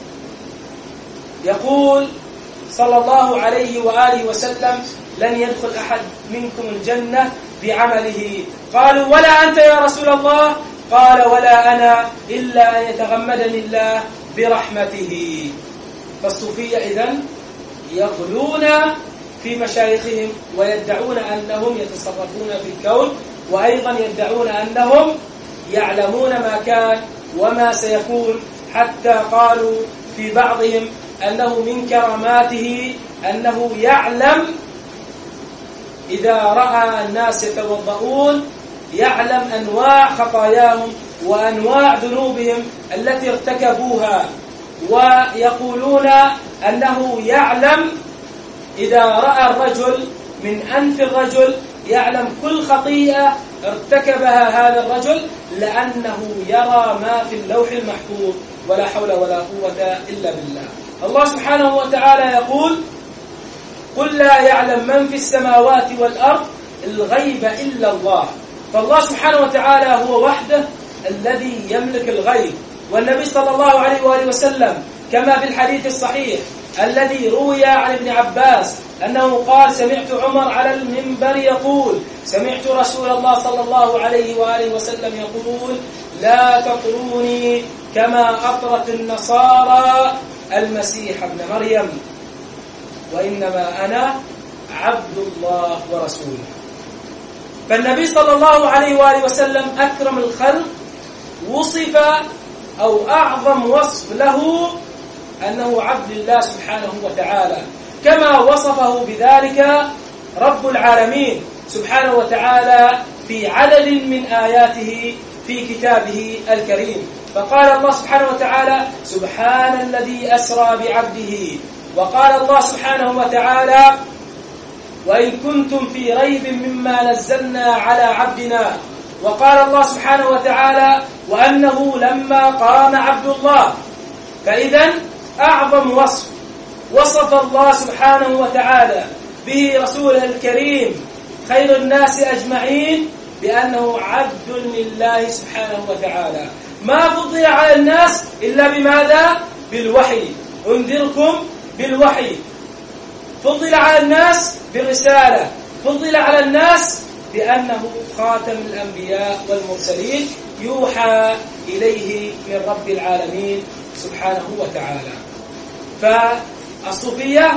يقول صلى الله عليه وآله وسلم: لن يدخل أحد منكم الجنة بعمله. قالوا: ولا أنت يا رسول الله؟ قال: ولا أنا إلا أن يتغمدني الله برحمته. فالصوفية إذن يغلون في مشايخهم ويدعون أنهم يتصرفون في الكون، وأيضا يدعون أنهم يعلمون ما كان وما سيكون، حتى قالوا في بعضهم أنه من كراماته أنه يعلم إذا رأى الناس يتوضؤون يعلم أنواع خطاياهم وأنواع ذنوبهم التي ارتكبوها، ويقولون أنه يعلم إذا رأى الرجل من أنف الرجل يعلم كل خطيئة ارتكبها هذا الرجل، لأنه يرى ما في اللوح المحفوظ، ولا حول ولا قوة إلا بالله. الله سبحانه وتعالى يقول: قل لا يعلم من في السماوات والأرض الغيب إلا الله. فالله سبحانه وتعالى هو وحده الذي يملك الغيب. والنبي صلى الله عليه وآله وسلم كما في الحديث الصحيح الذي روي عن ابن عباس أنه قال: سمعت عمر على المنبر يقول: سمعت رسول الله صلى الله عليه وآله وسلم يقول: لا تطروني كما أطرت النصارى المسيح ابن مريم، وإنما أنا عبد الله ورسوله. فالنبي صلى الله عليه وآله وسلم أكرم الخلق، وصف أو أعظم وصف له أنه عبد الله سبحانه وتعالى، كما وصفه بذلك رب العالمين سبحانه وتعالى في عدد من آياته في كتابه الكريم. فقال الله سبحانه وتعالى: سبحان الذي أسرى بعبده. وقال الله سبحانه وتعالى: وإن كنتم في ريب مما نزلنا على عبدنا. وقال الله سبحانه وتعالى: وأنه لما قام عبد الله. فإذا أعظم وصف وصف الله سبحانه وتعالى به رسوله الكريم خير الناس أجمعين بأنه عبد لله سبحانه وتعالى، ما فضل على الناس إلا بماذا؟ بالوحي. أنذركم بالوحي. فضل على الناس بالرسالة، فضل على الناس بأنه خاتم الأنبياء والمرسلين يوحى إليه من رب العالمين سبحانه وتعالى. فالصوفية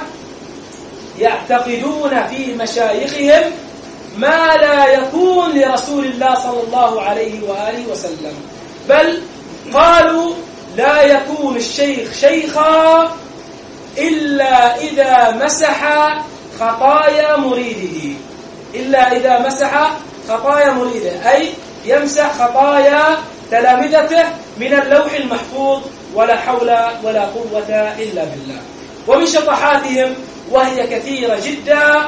يعتقدون في مشايخهم ما لا يكون لرسول الله صلى الله عليه وآله وسلم، بل قالوا لا يكون الشيخ شيخا إلا إذا مسح خطايا مريده، إلا إذا مسح خطايا مريده، أي يمسح خطايا تلامذته من اللوح المحفوظ، ولا حول ولا قوة إلا بالله. ومن شطحاتهم وهي كثيرة جدا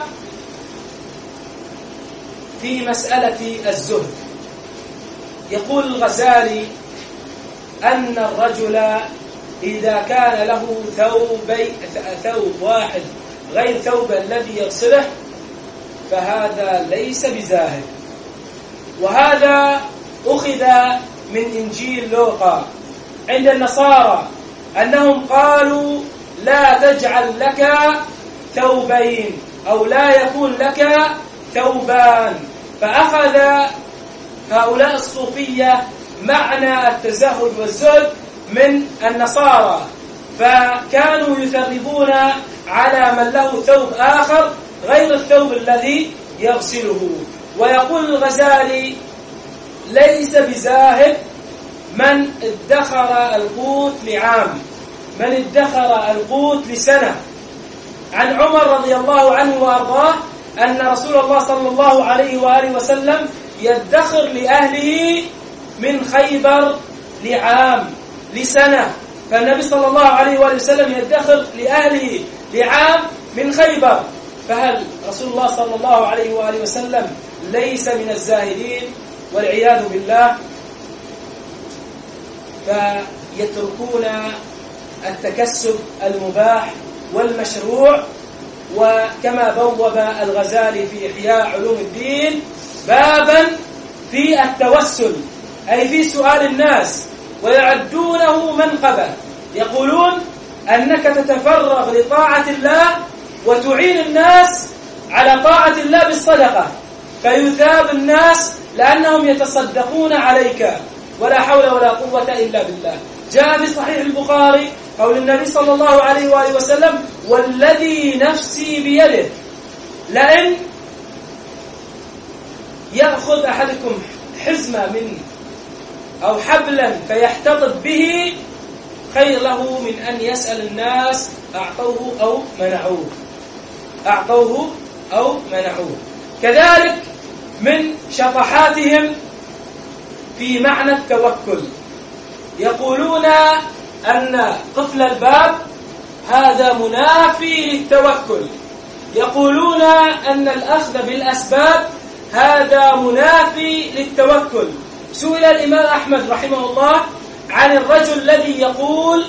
في مسألة الزهد، يقول الغزالي أن الرجل إذا كان له ثوبي ثوب واحد غير ثوب الذي يغسله فهذا ليس بزاهد. وهذا أخذ من إنجيل لوقا عند النصارى أنهم قالوا لا تجعل لك ثوبين أو لا يكون لك ثوبان. فأخذ هؤلاء الصوفية معنى التزهد والزهد من النصارى، فكانوا يثربون على من له ثوب آخر غير الثوب الذي يغسله. ويقول الغزالي ليس بزاهد من ادخر القوت لعام، من ادخر القوت لسنة. عن عمر رضي الله عنه وأرضاه أن رسول الله صلى الله عليه وآله وسلم يدخر لأهله من خيبر لعام لسنة. فالنبي صلى الله عليه وآله وسلم يدخر لأهله لعام من خيبر، فهل رسول الله صلى الله عليه وآله وسلم ليس من الزاهدين؟ والعياذ بالله. فيتركون التكسب المباح والمشروع. وكما بوب الغزالي في إحياء علوم الدين بابا في التوسل، أي في سؤال الناس، ويعدونه منقبة، يقولون أنك تتفرغ لطاعة الله وتعين الناس على طاعة الله بالصدقة، فيثاب الناس لأنهم يتصدقون عليك، ولا حول ولا قوة إلا بالله. جاء في صحيح البخاري قول النبي صلى الله عليه وآله وسلم: والذي نفسي بيده لأن يأخذ أحدكم حزمة من أو حبلا فيحتضب به خير له من أن يسأل الناس أعطوه أو منعوه أعطوه أو منعوه. كذلك من شطحاتهم في معنى التوكل، يقولون أن قفل الباب هذا منافي للتوكل، يقولون أن الأخذ بالأسباب هذا منافي للتوكل. سئل الإمام أحمد رحمه الله عن الرجل الذي يقول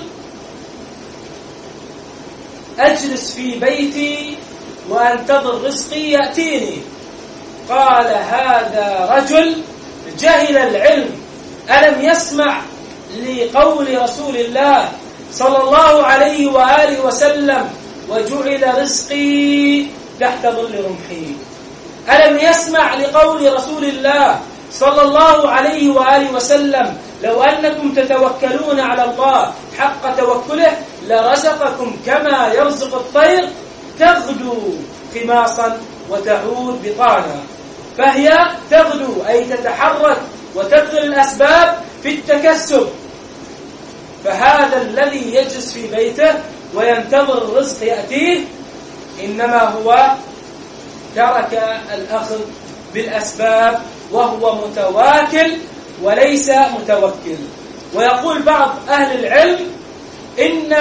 أجلس في بيتي وأنتظر رزقي يأتيني، قال هذا رجل جهل العلم، ألم يسمع لقول رسول الله صلى الله عليه وآله وسلم وجعل رزقي تحت ظل رمحي؟ ألم يسمع لقول رسول الله صلى الله عليه وآله وسلم لو أنكم تتوكلون على الله حق توكله لرزقكم كما يرزق الطير تغدو خماصا وتعود بطانا؟ فهي تغدو أي تتحرك وتبذل الأسباب في التكسب. فهذا الذي يجلس في بيته وينتظر الرزق يأتيه إنما هو ترك الأخذ بالأسباب وهو متواكل وليس متوكل. ويقول بعض أهل العلم إن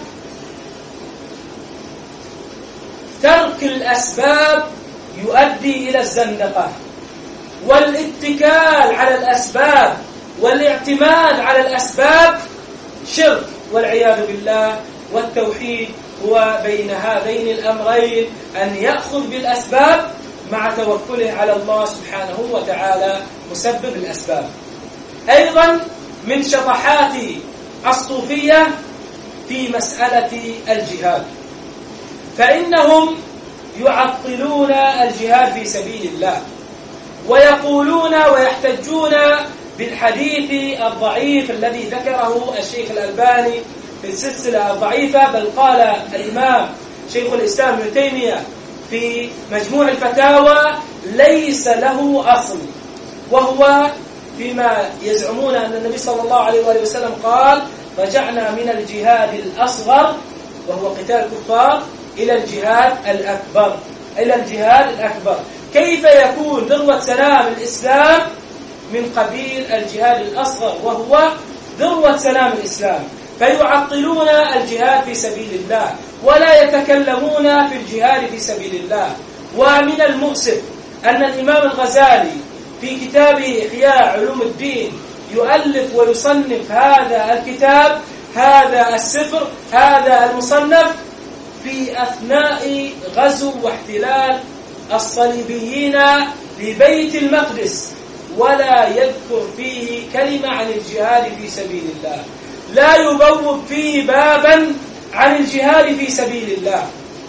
ترك الأسباب يؤدي إلى الزندقة، والاتكال على الأسباب والاعتماد على الأسباب شرك والعياذ بالله. والتوحيد هو بين هذين الأمرين، أن يأخذ بالأسباب مع توكله على الله سبحانه وتعالى مسبب الأسباب. أيضا من شطحات الصوفية في مسألة الجهاد، فإنهم يعطلون الجهاد في سبيل الله، ويقولون ويحتجون بالحديث الضعيف الذي ذكره الشيخ الألباني في السلسلة الضعيفة، بل قال الإمام شيخ الإسلام ابن تيمية في مجموع الفتاوى ليس له أصل، وهو فيما يزعمون أن النبي صلى الله عليه وآله وسلم قال رجعنا من الجهاد الأصغر وهو قتال الكفار إلى الجهاد الأكبر إلى الجهاد الأكبر. كيف يكون ذروة سلام الإسلام من قبيل الجهاد الأصغر وهو ذروة سلام الإسلام؟ فيعطلون الجهاد في سبيل الله ولا يتكلمون في الجهاد في سبيل الله. ومن المؤسف أن الإمام الغزالي في كتابه إحياء علوم الدين يؤلف ويصنف هذا الكتاب هذا السفر هذا المصنف في أثناء غزو واحتلال الصليبيين لبيت المقدس، ولا يذكر فيه كلمة عن الجهاد في سبيل الله، لا يبوب فيه بابا عن الجهاد في سبيل الله.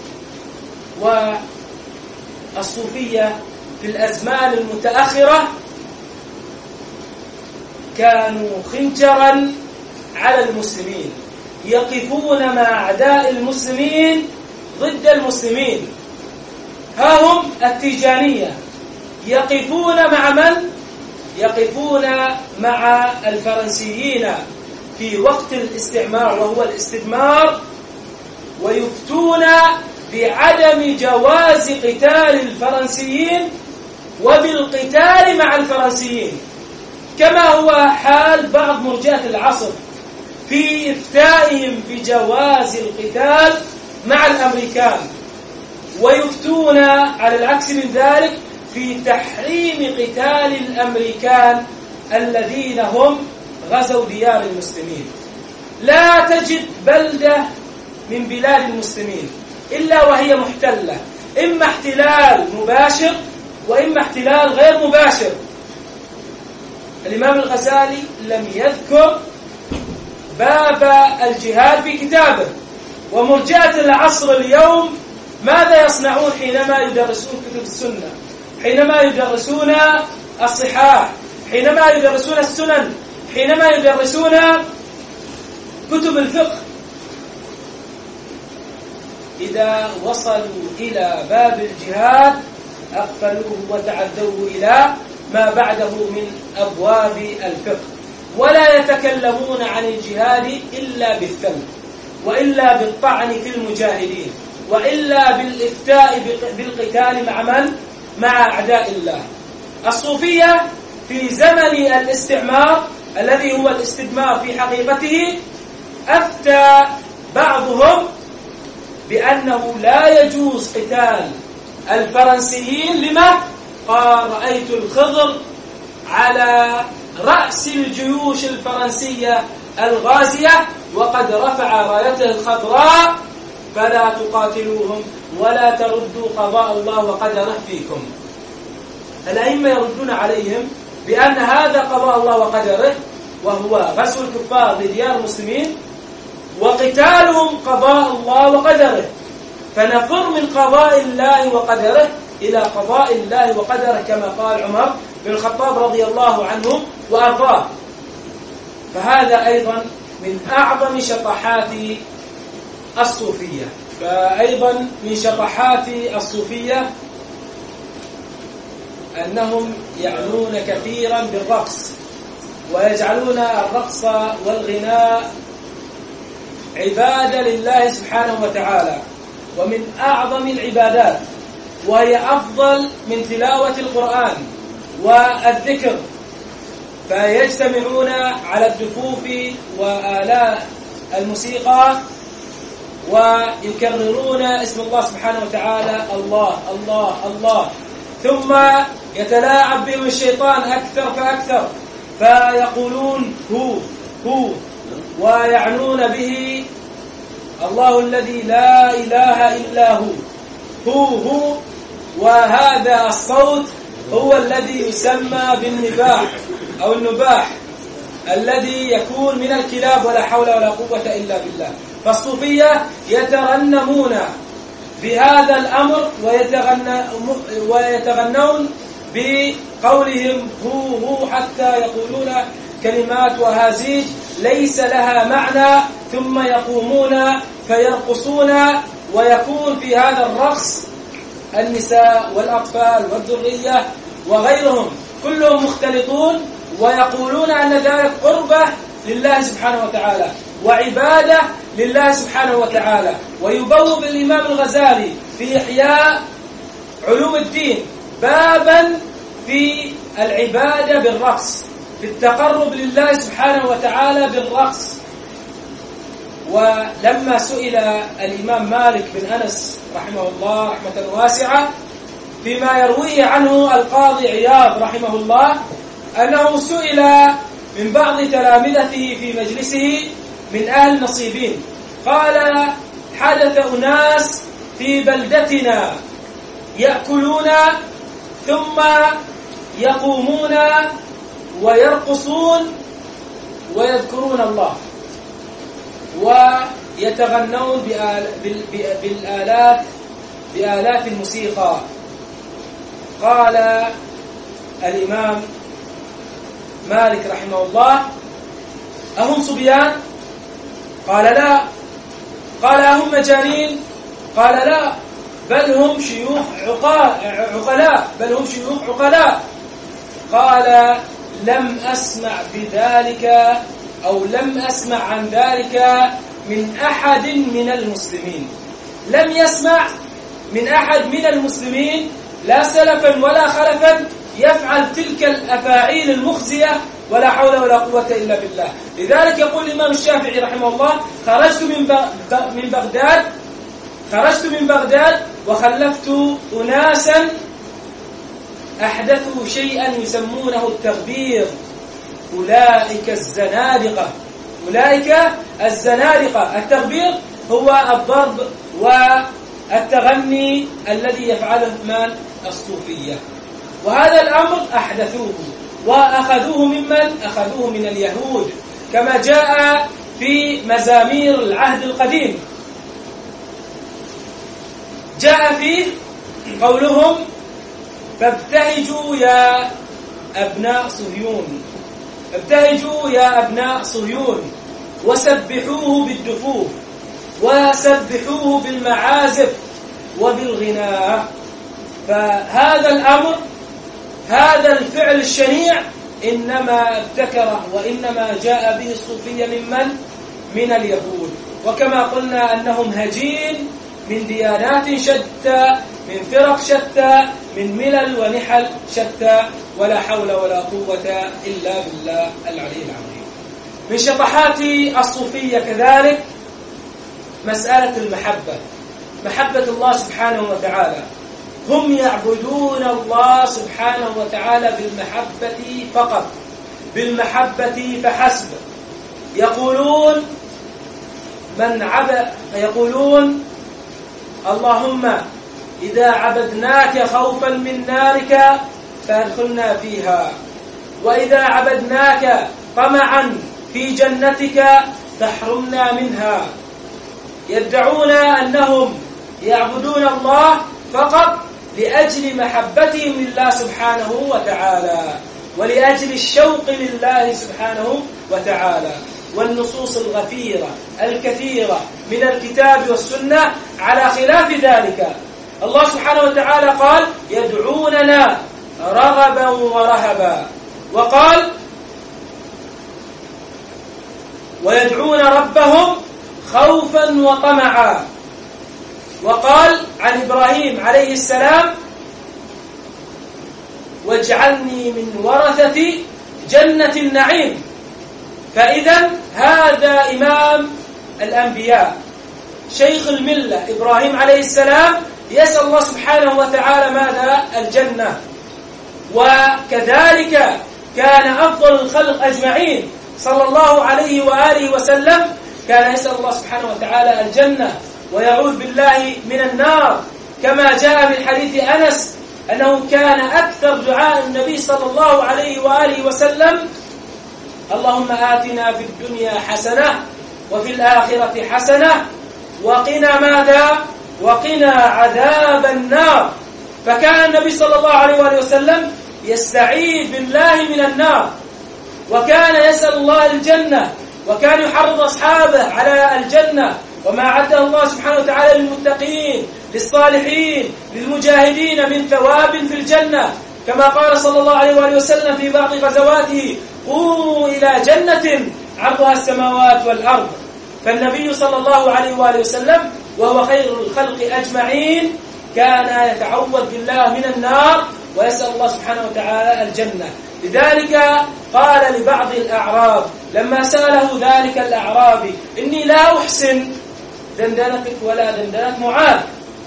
والصوفية في الأزمان المتأخرة كانوا خنجرا على المسلمين، يقفون مع أعداء المسلمين ضد المسلمين. ها هم التيجانية يقفون مع من؟ يقفون مع الفرنسيين في وقت الاستعمار وهو الاستدمار، ويفتون بعدم جواز قتال الفرنسيين وبالقتال مع الفرنسيين، كما هو حال بعض مرجئة العصر في إفتائهم بجواز القتال مع الأمريكان، ويفتون على العكس من ذلك في تحريم قتال الأمريكان الذين هم غزوا ديار المسلمين. لا تجد بلدة من بلاد المسلمين إلا وهي محتلة، إما احتلال مباشر وإما احتلال غير مباشر. الإمام الغزالي لم يذكر باب الجهاد في كتابه. ومرجئة العصر اليوم ماذا يصنعون حينما يدرسون كتب السنة، حينما يدرسون الصحاح، حينما يدرسون السنن، حينما يدرسون كتب الفقه؟ إذا وصلوا إلى باب الجهاد أقفلوه وتعدوه إلى ما بعده من أبواب الفقه، ولا يتكلمون عن الجهاد إلا بالذم، وإلا بالطعن في المجاهدين، وإلا بالإفتاء بالقتال مع من؟ مع أعداء الله. الصوفية في زمن الاستعمار الذي هو الاستدمار في حقيقته أفتى بعضهم بأنه لا يجوز قتال الفرنسيين. لما؟ قال رأيت الخضر على رأس الجيوش الفرنسية الغازية وقد رفع رايته الخضراء، فلا تقاتلوهم ولا تردوا قضاء الله وقدره فيكم. الأئمة يردون عليهم بأن هذا قضاء الله وقدره، وهو غزو الكفار لديار المسلمين، وقتالهم قضاء الله وقدره، فنفر من قضاء الله وقدره إلى قضاء الله وقدره كما قال عمر بن الخطاب رضي الله عنه وأرضاه. فهذا أيضا من أعظم شطحات الصوفية. فأيضا من شطحات الصوفية أنهم يعنون كثيرا بالرقص، ويجعلون الرقص والغناء عبادة لله سبحانه وتعالى، ومن أعظم العبادات، وهي أفضل من تلاوة القرآن والذكر. فيجتمعون على الدفوف وآلاء الموسيقى ويكررون اسم الله سبحانه وتعالى الله الله الله، ثم يتلاعب بهم الشيطان أكثر فأكثر، فيقولون هو هو، ويعنون به الله الذي لا إله إلا هو هو هو. وهذا الصوت هو الذي يسمى بالنباح أو النباح، الذي يكون من الكلاب، ولا حول ولا قوة إلا بالله. فالصوفية يتغنمون بهذا الأمر ويتغنون بقولهم هو هو، حتى يقولون كلمات وهازيج ليس لها معنى، ثم يقومون فيرقصون، ويكون في هذا الرقص النساء والأطفال والذرية وغيرهم كلهم مختلطون، ويقولون أن ذلك قربة لله سبحانه وتعالى وعبادة لله سبحانه وتعالى. ويبوب الإمام الغزالي في إحياء علوم الدين بابا في العبادة بالرقص، في التقرب لله سبحانه وتعالى بالرقص. ولما سئل الإمام مالك بن أنس رحمه الله رحمة واسعة فيما يرويه عنه القاضي عياض رحمه الله، أنه سئل من بعض تلامذته في مجلسه من أهل النصيبين، قال حدث أناس في بلدتنا يأكلون ثم يقومون ويرقصون ويذكرون الله ويتغنون بالآلات بآلات الموسيقى. قال الإمام مالك رحمه الله أهم صبيان؟ قال لا. قال أهم مجانين؟ قال لا، بل هم شيوخ عقلاء بل هم شيوخ عقلاء. قال لم أسمع بذلك أو لم أسمع عن ذلك من أحد من المسلمين، لم يسمع من أحد من المسلمين لا سلفا ولا خلفا يفعل تلك الأفاعيل المخزية، ولا حول ولا قوة إلا بالله. لذلك يقول الإمام الشافعي رحمه الله خرجت من من بغداد خرجت من بغداد وخلفت أناسا أحدثوا شيئا يسمونه التغبير، أولئك الزنادقة أولئك الزنادقة. التغبير هو الضرب والتغني الذي يفعله من الصوفية، وهذا الأمر أحدثوه وأخذوه ممن أخذوه من اليهود، كما جاء في مزامير العهد القديم، جاء فيه قولهم فابتهجوا يا أبناء صهيون، ابتهجوا يا أبناء صهيون وسبحوه بالدفوف وسبحوه بالمعازف وبالغناء. فهذا الأمر، هذا الفعل الشنيع إنما ابتكره وإنما جاء به الصوفية ممن؟ من اليهود. وكما قلنا أنهم هجين من ديانات شتى، من فرق شتى، من ملل ونحل شتى، ولا حول ولا قوة إلا بالله العلي العظيم. من شطحات الصوفية كذلك مسألة المحبة، محبة الله سبحانه وتعالى. هم يعبدون الله سبحانه وتعالى بالمحبة فقط، بالمحبة فحسب. يقولون من عبد يقولون اللهم إذا عبدناك خوفا من نارك فادخلنا فيها، وإذا عبدناك طمعا في جنتك فاحرمنا منها. يدعون أنهم يعبدون الله فقط لأجل محبتهم لله سبحانه وتعالى، ولأجل الشوق لله سبحانه وتعالى. والنصوص الغفيرة الكثيرة من الكتاب والسنة على خلاف ذلك. الله سبحانه وتعالى قال يدعوننا رغبا ورهبا، وقال ويدعون ربهم خوفا وطمعا، وقال عن إبراهيم عليه السلام واجعلني من ورثة جنة النعيم. فإذا هذا إمام الأنبياء شيخ الملة إبراهيم عليه السلام يسأل الله سبحانه وتعالى ماذا؟ الجنة. وكذلك كان أفضل الخلق أجمعين صلى الله عليه وآله وسلم كان يسأل الله سبحانه وتعالى الجنة ويعوذ بالله من النار، كما جاء من حديث أنس أنه كان أكثر دعاء النبي صلى الله عليه وآله وسلم اللهم آتنا في الدنيا حسنة وفي الآخرة حسنة وقنا ماذا؟ وقنا عذاب النار. فكان النبي صلى الله عليه وآله وسلم يستعيذ بالله من النار، وكان يسأل الله الجنة، وكان يحرض أصحابه على الجنة وما عده الله سبحانه وتعالى للمتقين للصالحين للمجاهدين من ثواب في الجنة، كما قال صلى الله عليه وآله وسلم في بعض غزواته قوموا إلى جنة عرضها السماوات والأرض. فالنبي صلى الله عليه وآله وسلم وهو خير الخلق أجمعين كان يتعوذ بالله من النار ويسأل الله سبحانه وتعالى الجنة. لذلك قال لبعض الأعراب لما سأله ذلك الأعرابي إني لا أحسن دندنتك ولا دندنة معاذ،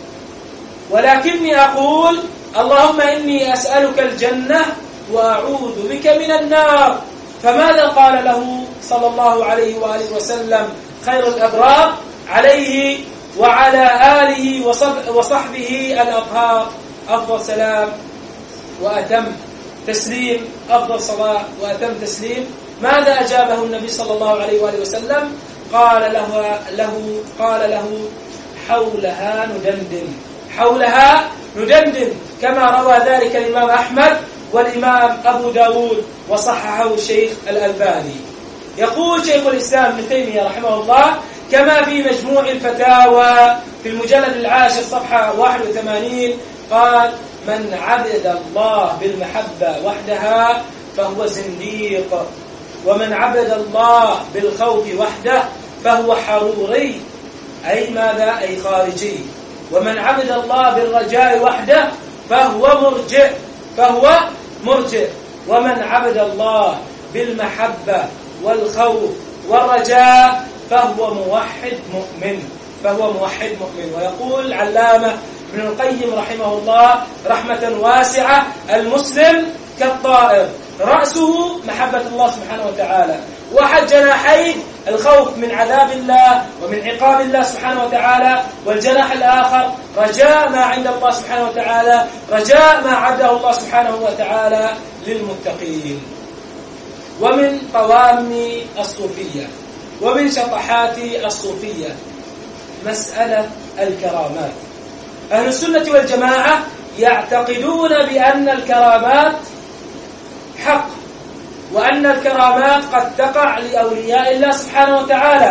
ولكني أقول اللهم إني أسألك الجنة وأعوذ بك من النار. فماذا قال له صلى الله عليه وآله وسلم خير الأبرار عليه وعلى آله وصحبه الأطهار أفضل سلام وأتم تسليم، أفضل صلاة وأتم تسليم؟ ماذا أجابه النبي صلى الله عليه وآله وسلم؟ قال له, له قال له حولها ندندن، حولها ندندن، كما روى ذلك الإمام أحمد والإمام أبو داود وصححه الشيخ الألباني. يقول شيخ الإسلام ابن تيمية رحمه الله كما في مجموع الفتاوى في المجلد العاشر صفحة واحد وثمانين قال من عبد الله بالمحبة وحدها فهو زنديق، ومن عبد الله بالخوف وحده فهو حروري، أي ماذا؟ أي خارجي. ومن عبد الله بالرجاء وحده فهو مرجئ، فهو مرجئ. ومن عبد الله بالمحبة والخوف والرجاء فهو موحد مؤمن، فهو موحد مؤمن. ويقول العلامة ابن القيم رحمه الله رحمة واسعة المسلم كالطائر رأسه محبة الله سبحانه وتعالى، وأحد جناحيه الخوف من عذاب الله ومن عقاب الله سبحانه وتعالى، والجناح الآخر رجاء ما عند الله سبحانه وتعالى، رجاء ما عده الله سبحانه وتعالى للمتقين. ومن طوام الصوفية ومن شطحات الصوفية مسألة الكرامات. أهل السنة والجماعة يعتقدون بأن الكرامات حق، وأن الكرامات قد تقع لأولياء الله سبحانه وتعالى،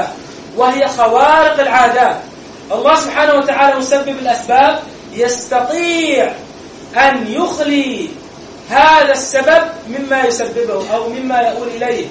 وهي خوارق العادات. الله سبحانه وتعالى مسبب الأسباب يستطيع أن يخلي هذا السبب مما يسببه أو مما يؤول إليه.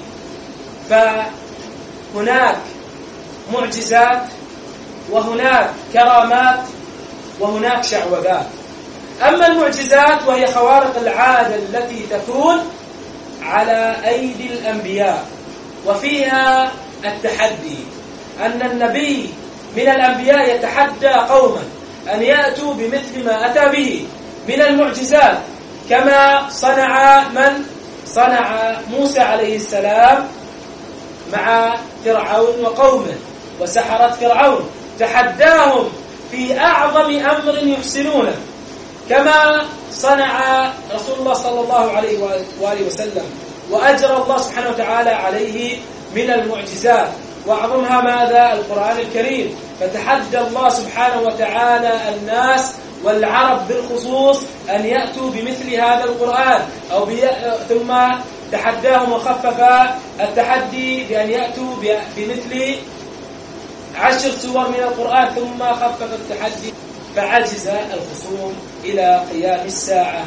فهناك معجزات وهناك كرامات وهناك شعوذات. أما المعجزات وهي خوارق العادة التي تكون على أيدي الأنبياء وفيها التحدي، أن النبي من الأنبياء يتحدى قوما أن يأتوا بمثل ما أتى به من المعجزات، كما صنع من صنع موسى عليه السلام مع فرعون وقومه وسحرة فرعون، تحداهم في أعظم أمر يحسنونه، كما صنع رسول الله صلى الله عليه وآله وسلم وأجرى الله سبحانه وتعالى عليه من المعجزات، وأعظمها ماذا؟ القرآن الكريم. فتحدى الله سبحانه وتعالى الناس والعرب بالخصوص أن يأتوا بمثل هذا القرآن، أو بي... ثم تحداهم وخفف التحدي بأن يأتوا بمثل عشر سور من القرآن، ثم خفف التحدي فعجز الخصوم إلى قيام الساعة.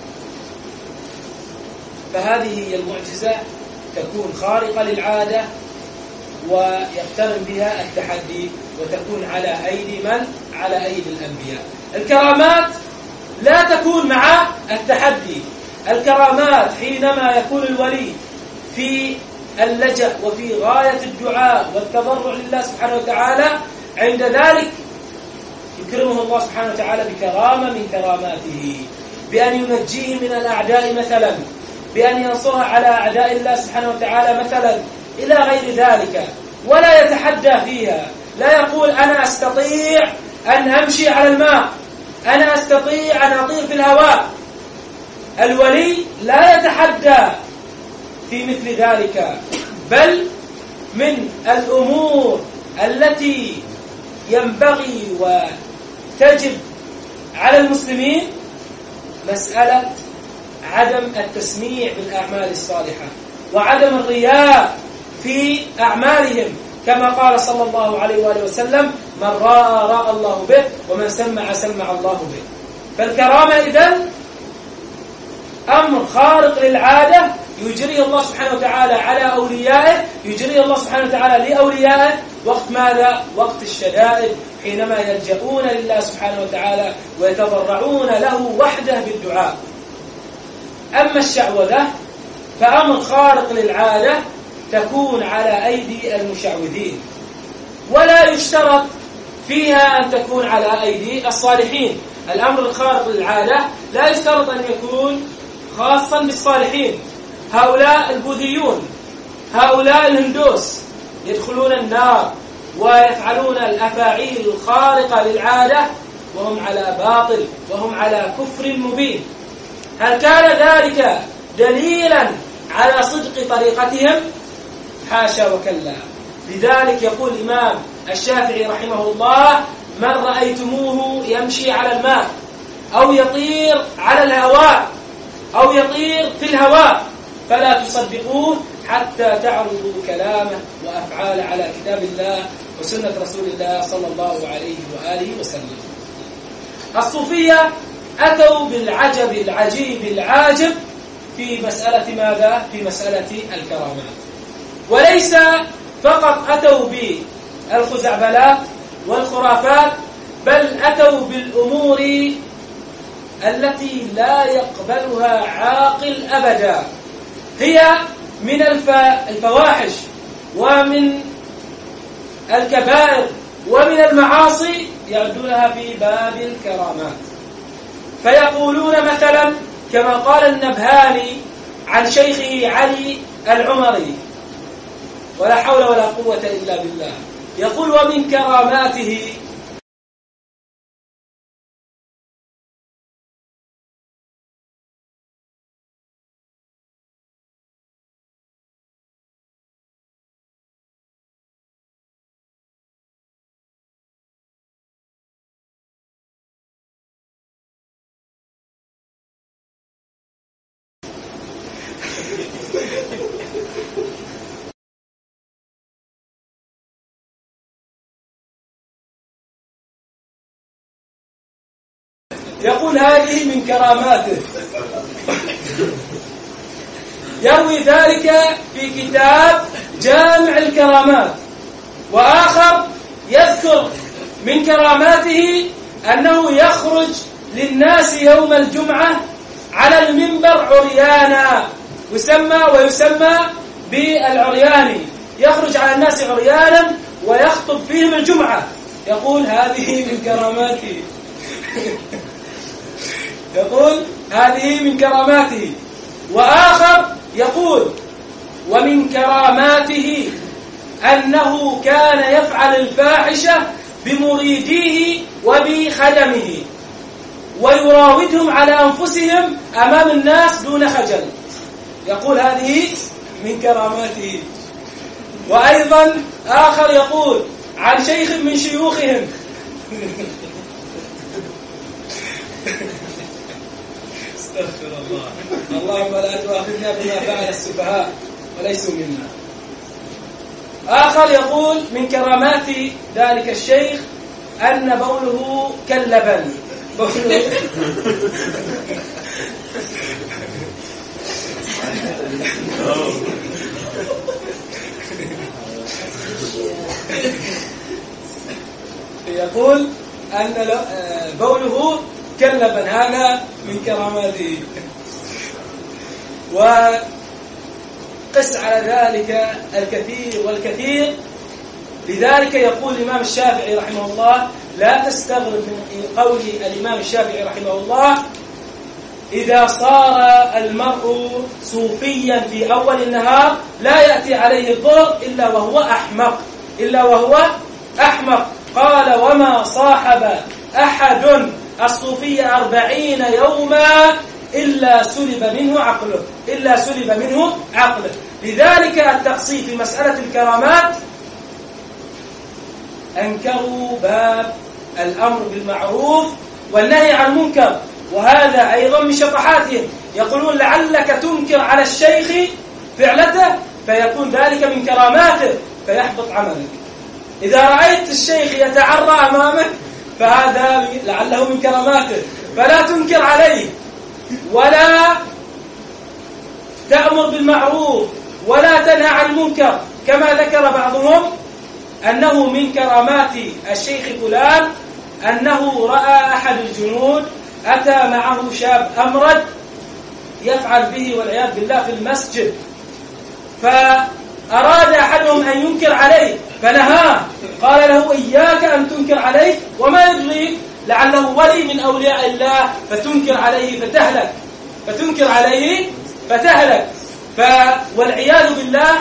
فهذه هي المعجزة، تكون خارقة للعادة ويقترن بها التحدي، وتكون على أيدي من؟ على أيدي الأنبياء. الكرامات لا تكون مع التحدي. الكرامات حينما يكون الولي في اللجأ وفي غاية الدعاء والتضرع لله سبحانه وتعالى، عند ذلك يكرمه الله سبحانه وتعالى بكرامة من كراماته، بأن ينجيه من الأعداء مثلا، بأن ينصره على أعداء الله سبحانه وتعالى مثلا، إلى غير ذلك، ولا يتحدى فيها. لا يقول أنا أستطيع أن أمشي على الماء، أنا أستطيع أن أطير في الهواء. الولي لا يتحدى في مثل ذلك، بل من الأمور التي ينبغي وتجب على المسلمين مسألة عدم التسميع بالأعمال الصالحة وعدم الرياء في أعمالهم، كما قال صلى الله عليه وآله وسلم: من رأى رأى الله به، ومن سمع سمع الله به. فالكرامة إذن أمر خارق للعادة يجري الله سبحانه وتعالى على أوليائه، يجري الله سبحانه وتعالى لأوليائه وقت ماذا؟ وقت الشدائد، حينما يلجؤون لله سبحانه وتعالى ويتضرعون له وحده بالدعاء. أما الشعوذة فأمر خارق للعادة، تكون على أيدي المشعوذين، ولا يشترط فيها أن تكون على أيدي الصالحين. الأمر الخارق للعادة لا يشترط أن يكون خاصا بالصالحين. هؤلاء البوذيون، هؤلاء الهندوس يدخلون النار ويفعلون الأفاعيل الخارقة للعادة وهم على باطل، وهم على كفر مبين. هل كان ذلك دليلا على صدق طريقتهم؟ حاشا وكلا. لذلك يقول الإمام الشافعي رحمه الله: من رأيتموه يمشي على الماء أو يطير على الهواء أو يطير في الهواء فلا تصدقوه حتى تعرضوا كلامه وأفعاله على كتاب الله وسنة رسول الله صلى الله عليه وآله وسلم. الصوفية أتوا بالعجب العجيب العاجب في مسألة ماذا؟ في مسألة الكرامات. وليس فقط أتوا بالخزعبلات والخرافات، بل أتوا بالأمور التي لا يقبلها عاقل أبدا. هي من الفواحش ومن الكبائر ومن المعاصي، يعدونها في باب الكرامات. فيقولون مثلا كما قال النبهاني عن شيخه علي العمري، ولا حول ولا قوة إلا بالله، يقول: ومن كراماته يقول هذه من كراماته. يروي ذلك في كتاب جامع الكرامات. وآخر يذكر من كراماته أنه يخرج للناس يوم الجمعة على المنبر عريانا، يسمى ويسمى بالعرياني، يخرج على الناس عريانا ويخطب فيهم الجمعة. يقول هذه من كراماته. يقول هذه من كراماته. وآخر يقول ومن كراماته أنه كان يفعل الفاحشة بمريديه وبخدمه ويراودهم على أنفسهم أمام الناس دون خجل. يقول هذه من كراماته. وأيضا آخر يقول عن شيخ من شيوخهم استغفر الله، اللهم لا تؤاخذنا بما فعل السفهاء وليسوا منا. آخر يقول من كرامات ذلك الشيخ أن بوله كاللبن. بوله يقول أن بوله كاللبن، هذا من كراماته. وقس على ذلك الكثير والكثير. لذلك يقول الإمام الشافعي رحمه الله: لا تستغرب من قول الإمام الشافعي رحمه الله: إذا صار المرء صوفيا في أول النهار لا يأتي عليه الظهر إلا وهو أحمق، إلا وهو أحمق. قال: وما صاحب أحد الصوفية أربعين يوما إلا سلب منه عقله، إلا سلب منه عقله. لذلك التقصي في مسألة الكرامات أنكروا باب الأمر بالمعروف والنهي عن المنكر، وهذا أيضا من شطحاتهم. يقولون لعلك تنكر على الشيخ فعلته فيكون ذلك من كراماته فيحبط عملك. إذا رأيت الشيخ يتعرى أمامك فهذا لعله من كراماته، فلا تنكر عليه ولا تأمر بالمعروف ولا تنهى عن المنكر. كما ذكر بعضهم أنه من كرامات الشيخ فلان أنه رأى أحد الجنود أتى معه شاب أمرد يفعل به والعياذ بالله في المسجد، فأراد أحدهم أن ينكر عليه فنهاه، قال له: إياك أن تنكر عليه، وما يدريك لعله ولي من أولياء الله فتنكر عليه فتهلك، فتنكر عليه فتهلك. ف والعياذ بالله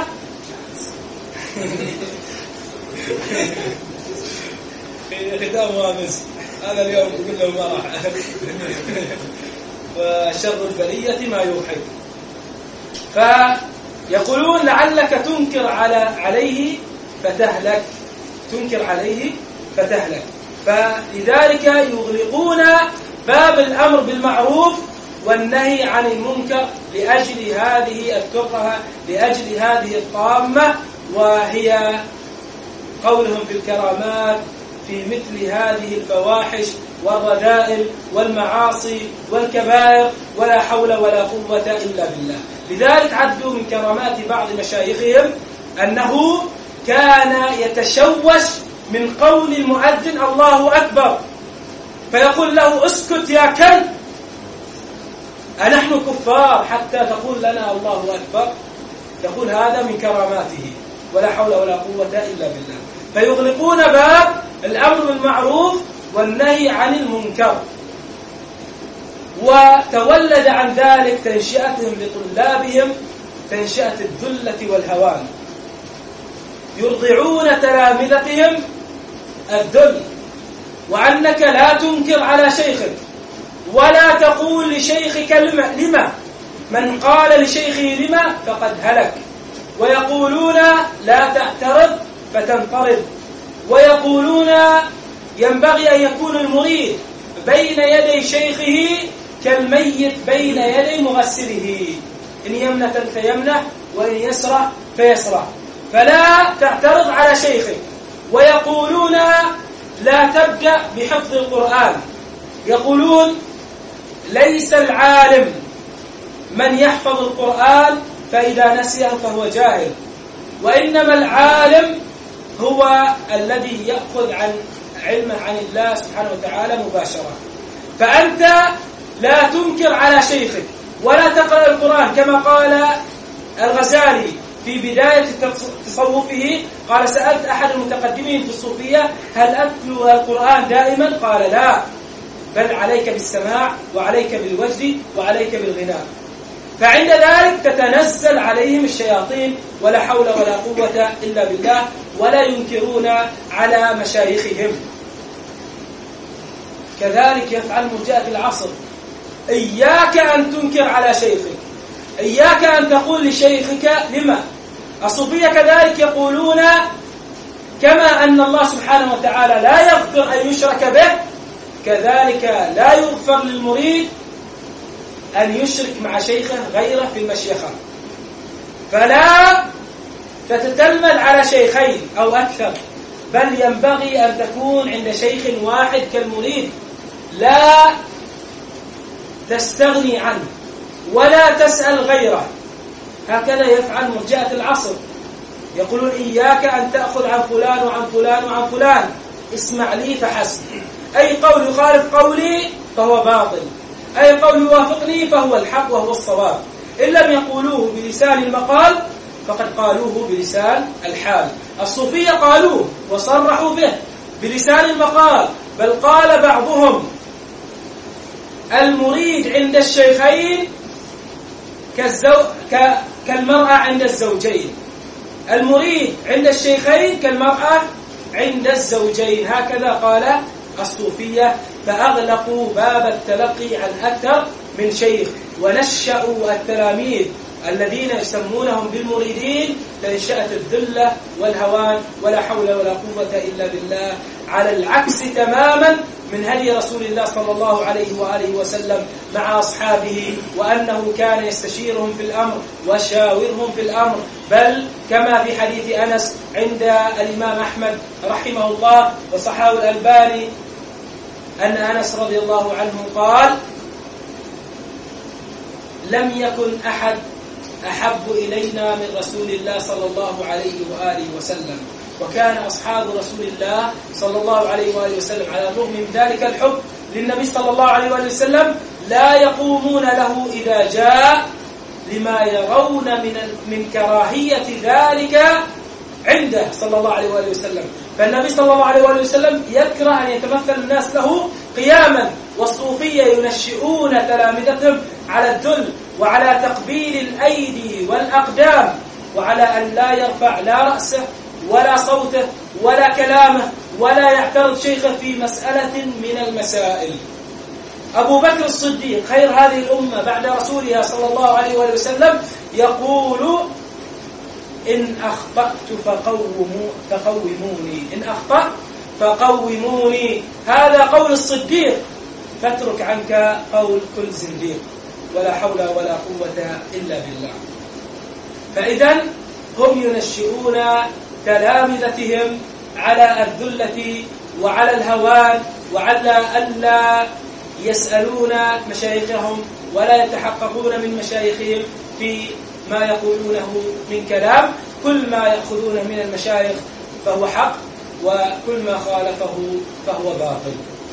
ختامها مسك. هذا اليوم كله مرح. وشر البلية ما يوحي. فيقولون لعلك تنكر على عليه فتهلك، تنكر عليه فتهلك. فلذلك يغلقون باب الأمر بالمعروف والنهي عن المنكر لأجل هذه الترهة، لأجل هذه الطامة، وهي قولهم في الكرامات في مثل هذه الفواحش والرذائل والمعاصي والكبائر، ولا حول ولا قوة إلا بالله. لذلك عدوا من كرامات بعض مشايخهم أنه كان يتشوش من قول المؤذن الله أكبر، فيقول له: اسكت يا كلب، أنحن كفار حتى تقول لنا الله أكبر؟ يقول هذا من كراماته، ولا حول ولا قوة إلا بالله. فيغلقون باب الأمر بالمعروف والنهي عن المنكر. وتولد عن ذلك تنشئتهم لطلابهم تنشئة الذلة والهوان، يرضعون تلامذتهم الذل، وأنك لا تنكر على شيخك ولا تقول لشيخك لما، من قال لشيخه لما فقد هلك. ويقولون لا تعترض فتنطرد، ويقولون ينبغي أن يكون المريد بين يدي شيخه كالميت بين يدي مغسله، إن يمنة فيمنة وإن يسرع فيسرع، فلا تعترض على شيخك. ويقولون لا تبدأ بحفظ القرآن، يقولون ليس العالم من يحفظ القرآن فإذا نسيه فهو جاهل، وإنما العالم هو الذي يأخذ عن علمه عن الله سبحانه وتعالى مباشرة. فأنت لا تنكر على شيخك ولا تقرأ القرآن، كما قال الغزالي في بداية تصوفه، قال: سألت أحد المتقدمين في الصوفية: هل أتلو القرآن دائما؟ قال: لا، بل عليك بالسماع وعليك بالوجد وعليك بالغناء. فعند ذلك تتنزل عليهم الشياطين، ولا حول ولا قوة إلا بالله، ولا ينكرون على مشايخهم. كذلك يفعل مرجئة العصر. إياك أن تنكر على شيخك، إياك أن تقول لشيخك لما. الصوفية كذلك يقولون كما أن الله سبحانه وتعالى لا يغفر أن يشرك به، كذلك لا يغفر للمريد أن يشرك مع شيخه غيره في المشيخة. فلا تتتلمذ على شيخين أو أكثر، بل ينبغي أن تكون عند شيخ واحد كالمريد، لا تستغني عنه ولا تسأل غيره. هكذا يفعل مرجئة العصر، يقولون: إياك أن تأخذ عن فلان وعن فلان وعن فلان، اسمع لي فحسب. أي قول يخالف قولي فهو باطل، أي قول يوافقني فهو الحق وهو الصواب. إن لم يقولوه بلسان المقال فقد قالوه بلسان الحال. الصوفية قالوه وصرحوا به بلسان المقال، بل قال بعضهم: المريد عند الشيخين كالزو... ك... كالمرأة عند الزوجين. المريد عند الشيخين كالمرأة عند الزوجين، هكذا قال الصوفية. فأغلقوا باب التلقي عن أكثر من شيخ، ونشأوا التلاميذ الذين يسمونهم بالمريدين تنشأة الذلة والهوان، ولا حول ولا قوة إلا بالله، على العكس تماما من هدي رسول الله صلى الله عليه وآله وسلم مع أصحابه، وأنه كان يستشيرهم في الأمر وشاورهم في الأمر. بل كما في حديث أنس عند الإمام أحمد رحمه الله وصححه الألباني أن أنس رضي الله عنه قال: لم يكن أحد أحب إلينا من رسول الله صلى الله عليه وآله وسلم. وكان أصحاب رسول الله صلى الله عليه وآله وسلم على الرغم من ذلك الحب للنبي صلى الله عليه وآله وسلم لا يقومون له إذا جاء، لما يرون من من كراهية ذلك عنده صلى الله عليه وآله وسلم. فالنبي صلى الله عليه وآله وسلم يكره أن يتمثل الناس له قياما، والصوفية ينشئون تلامذتهم على الذل وعلى تقبيل الأيدي والأقدام، وعلى أن لا يرفع لا رأسه ولا صوته ولا كلامه ولا يعترض شيخه في مسألة من المسائل. أبو بكر الصديق خير هذه الأمة بعد رسولها صلى الله عليه وآله وسلم يقول: إن أخطأت فقوموا فقوموني، إن أخطأت فقوموني. هذا قول الصديق، فاترك عنك قول كل زنديق، ولا حول ولا قوة إلا بالله. فإذا هم ينشئون تلامذتهم على الذلة وعلى الهوان، وعلى ألا يسألون مشايخهم ولا يتحققون من مشايخهم في ما يقولونه من كلام. كل ما يأخذون من المشايخ فهو حق، وكل ما خالفه فهو باطل.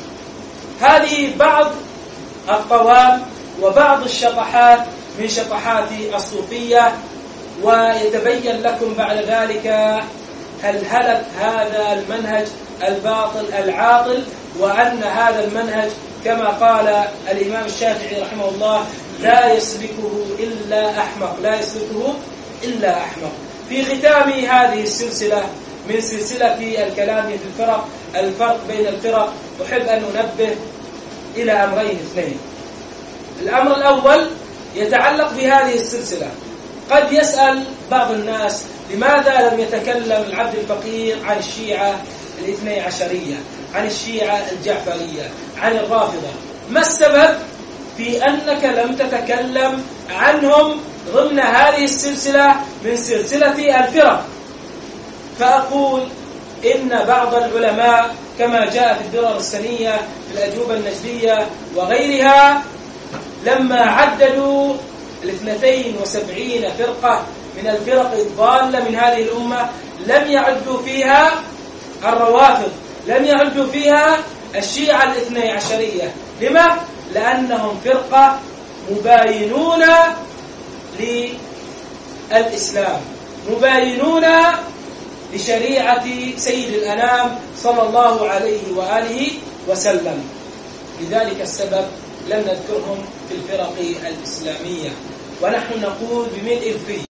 هذه بعض الطوام وبعض الشطحات من شطحات الصوفية، ويتبين لكم بعد ذلك هلهلة هذا المنهج الباطل العاطل، وأن هذا المنهج كما قال الإمام الشافعي رحمه الله: لا يسلكه إلا أحمق، لا يسلكه إلا أحمق. في ختام هذه السلسلة من سلسلة الكلام في الفرق، الفرق بين الفرق، أحب أن ننبه إلى أمرين اثنين. الأمر الأول يتعلق بهذه السلسلة. قد يسأل بعض الناس: لماذا لم يتكلم العبد الفقير عن الشيعة الاثني عشرية، عن الشيعة الجعفرية، عن الرافضة؟ ما السبب في أنك لم تتكلم عنهم ضمن هذه السلسلة من سلسلة الفرق؟ فأقول إن بعض العلماء كما جاء في الدرر السنية في الأجوبة النجدية وغيرها لما عددوا الاثنتين وسبعين فرقة من الفرق الضالة من هذه الأمة لم يعدوا فيها الروافض، لم يعدوا فيها الشيعة الاثني عشرية. لما؟ لأنهم فرقة مباينون للإسلام، مباينون لشريعة سيد الأنام صلى الله عليه وآله وسلم. لذلك السبب لم نذكرهم في الفرق الإسلامية، ونحن نقول بملء الفي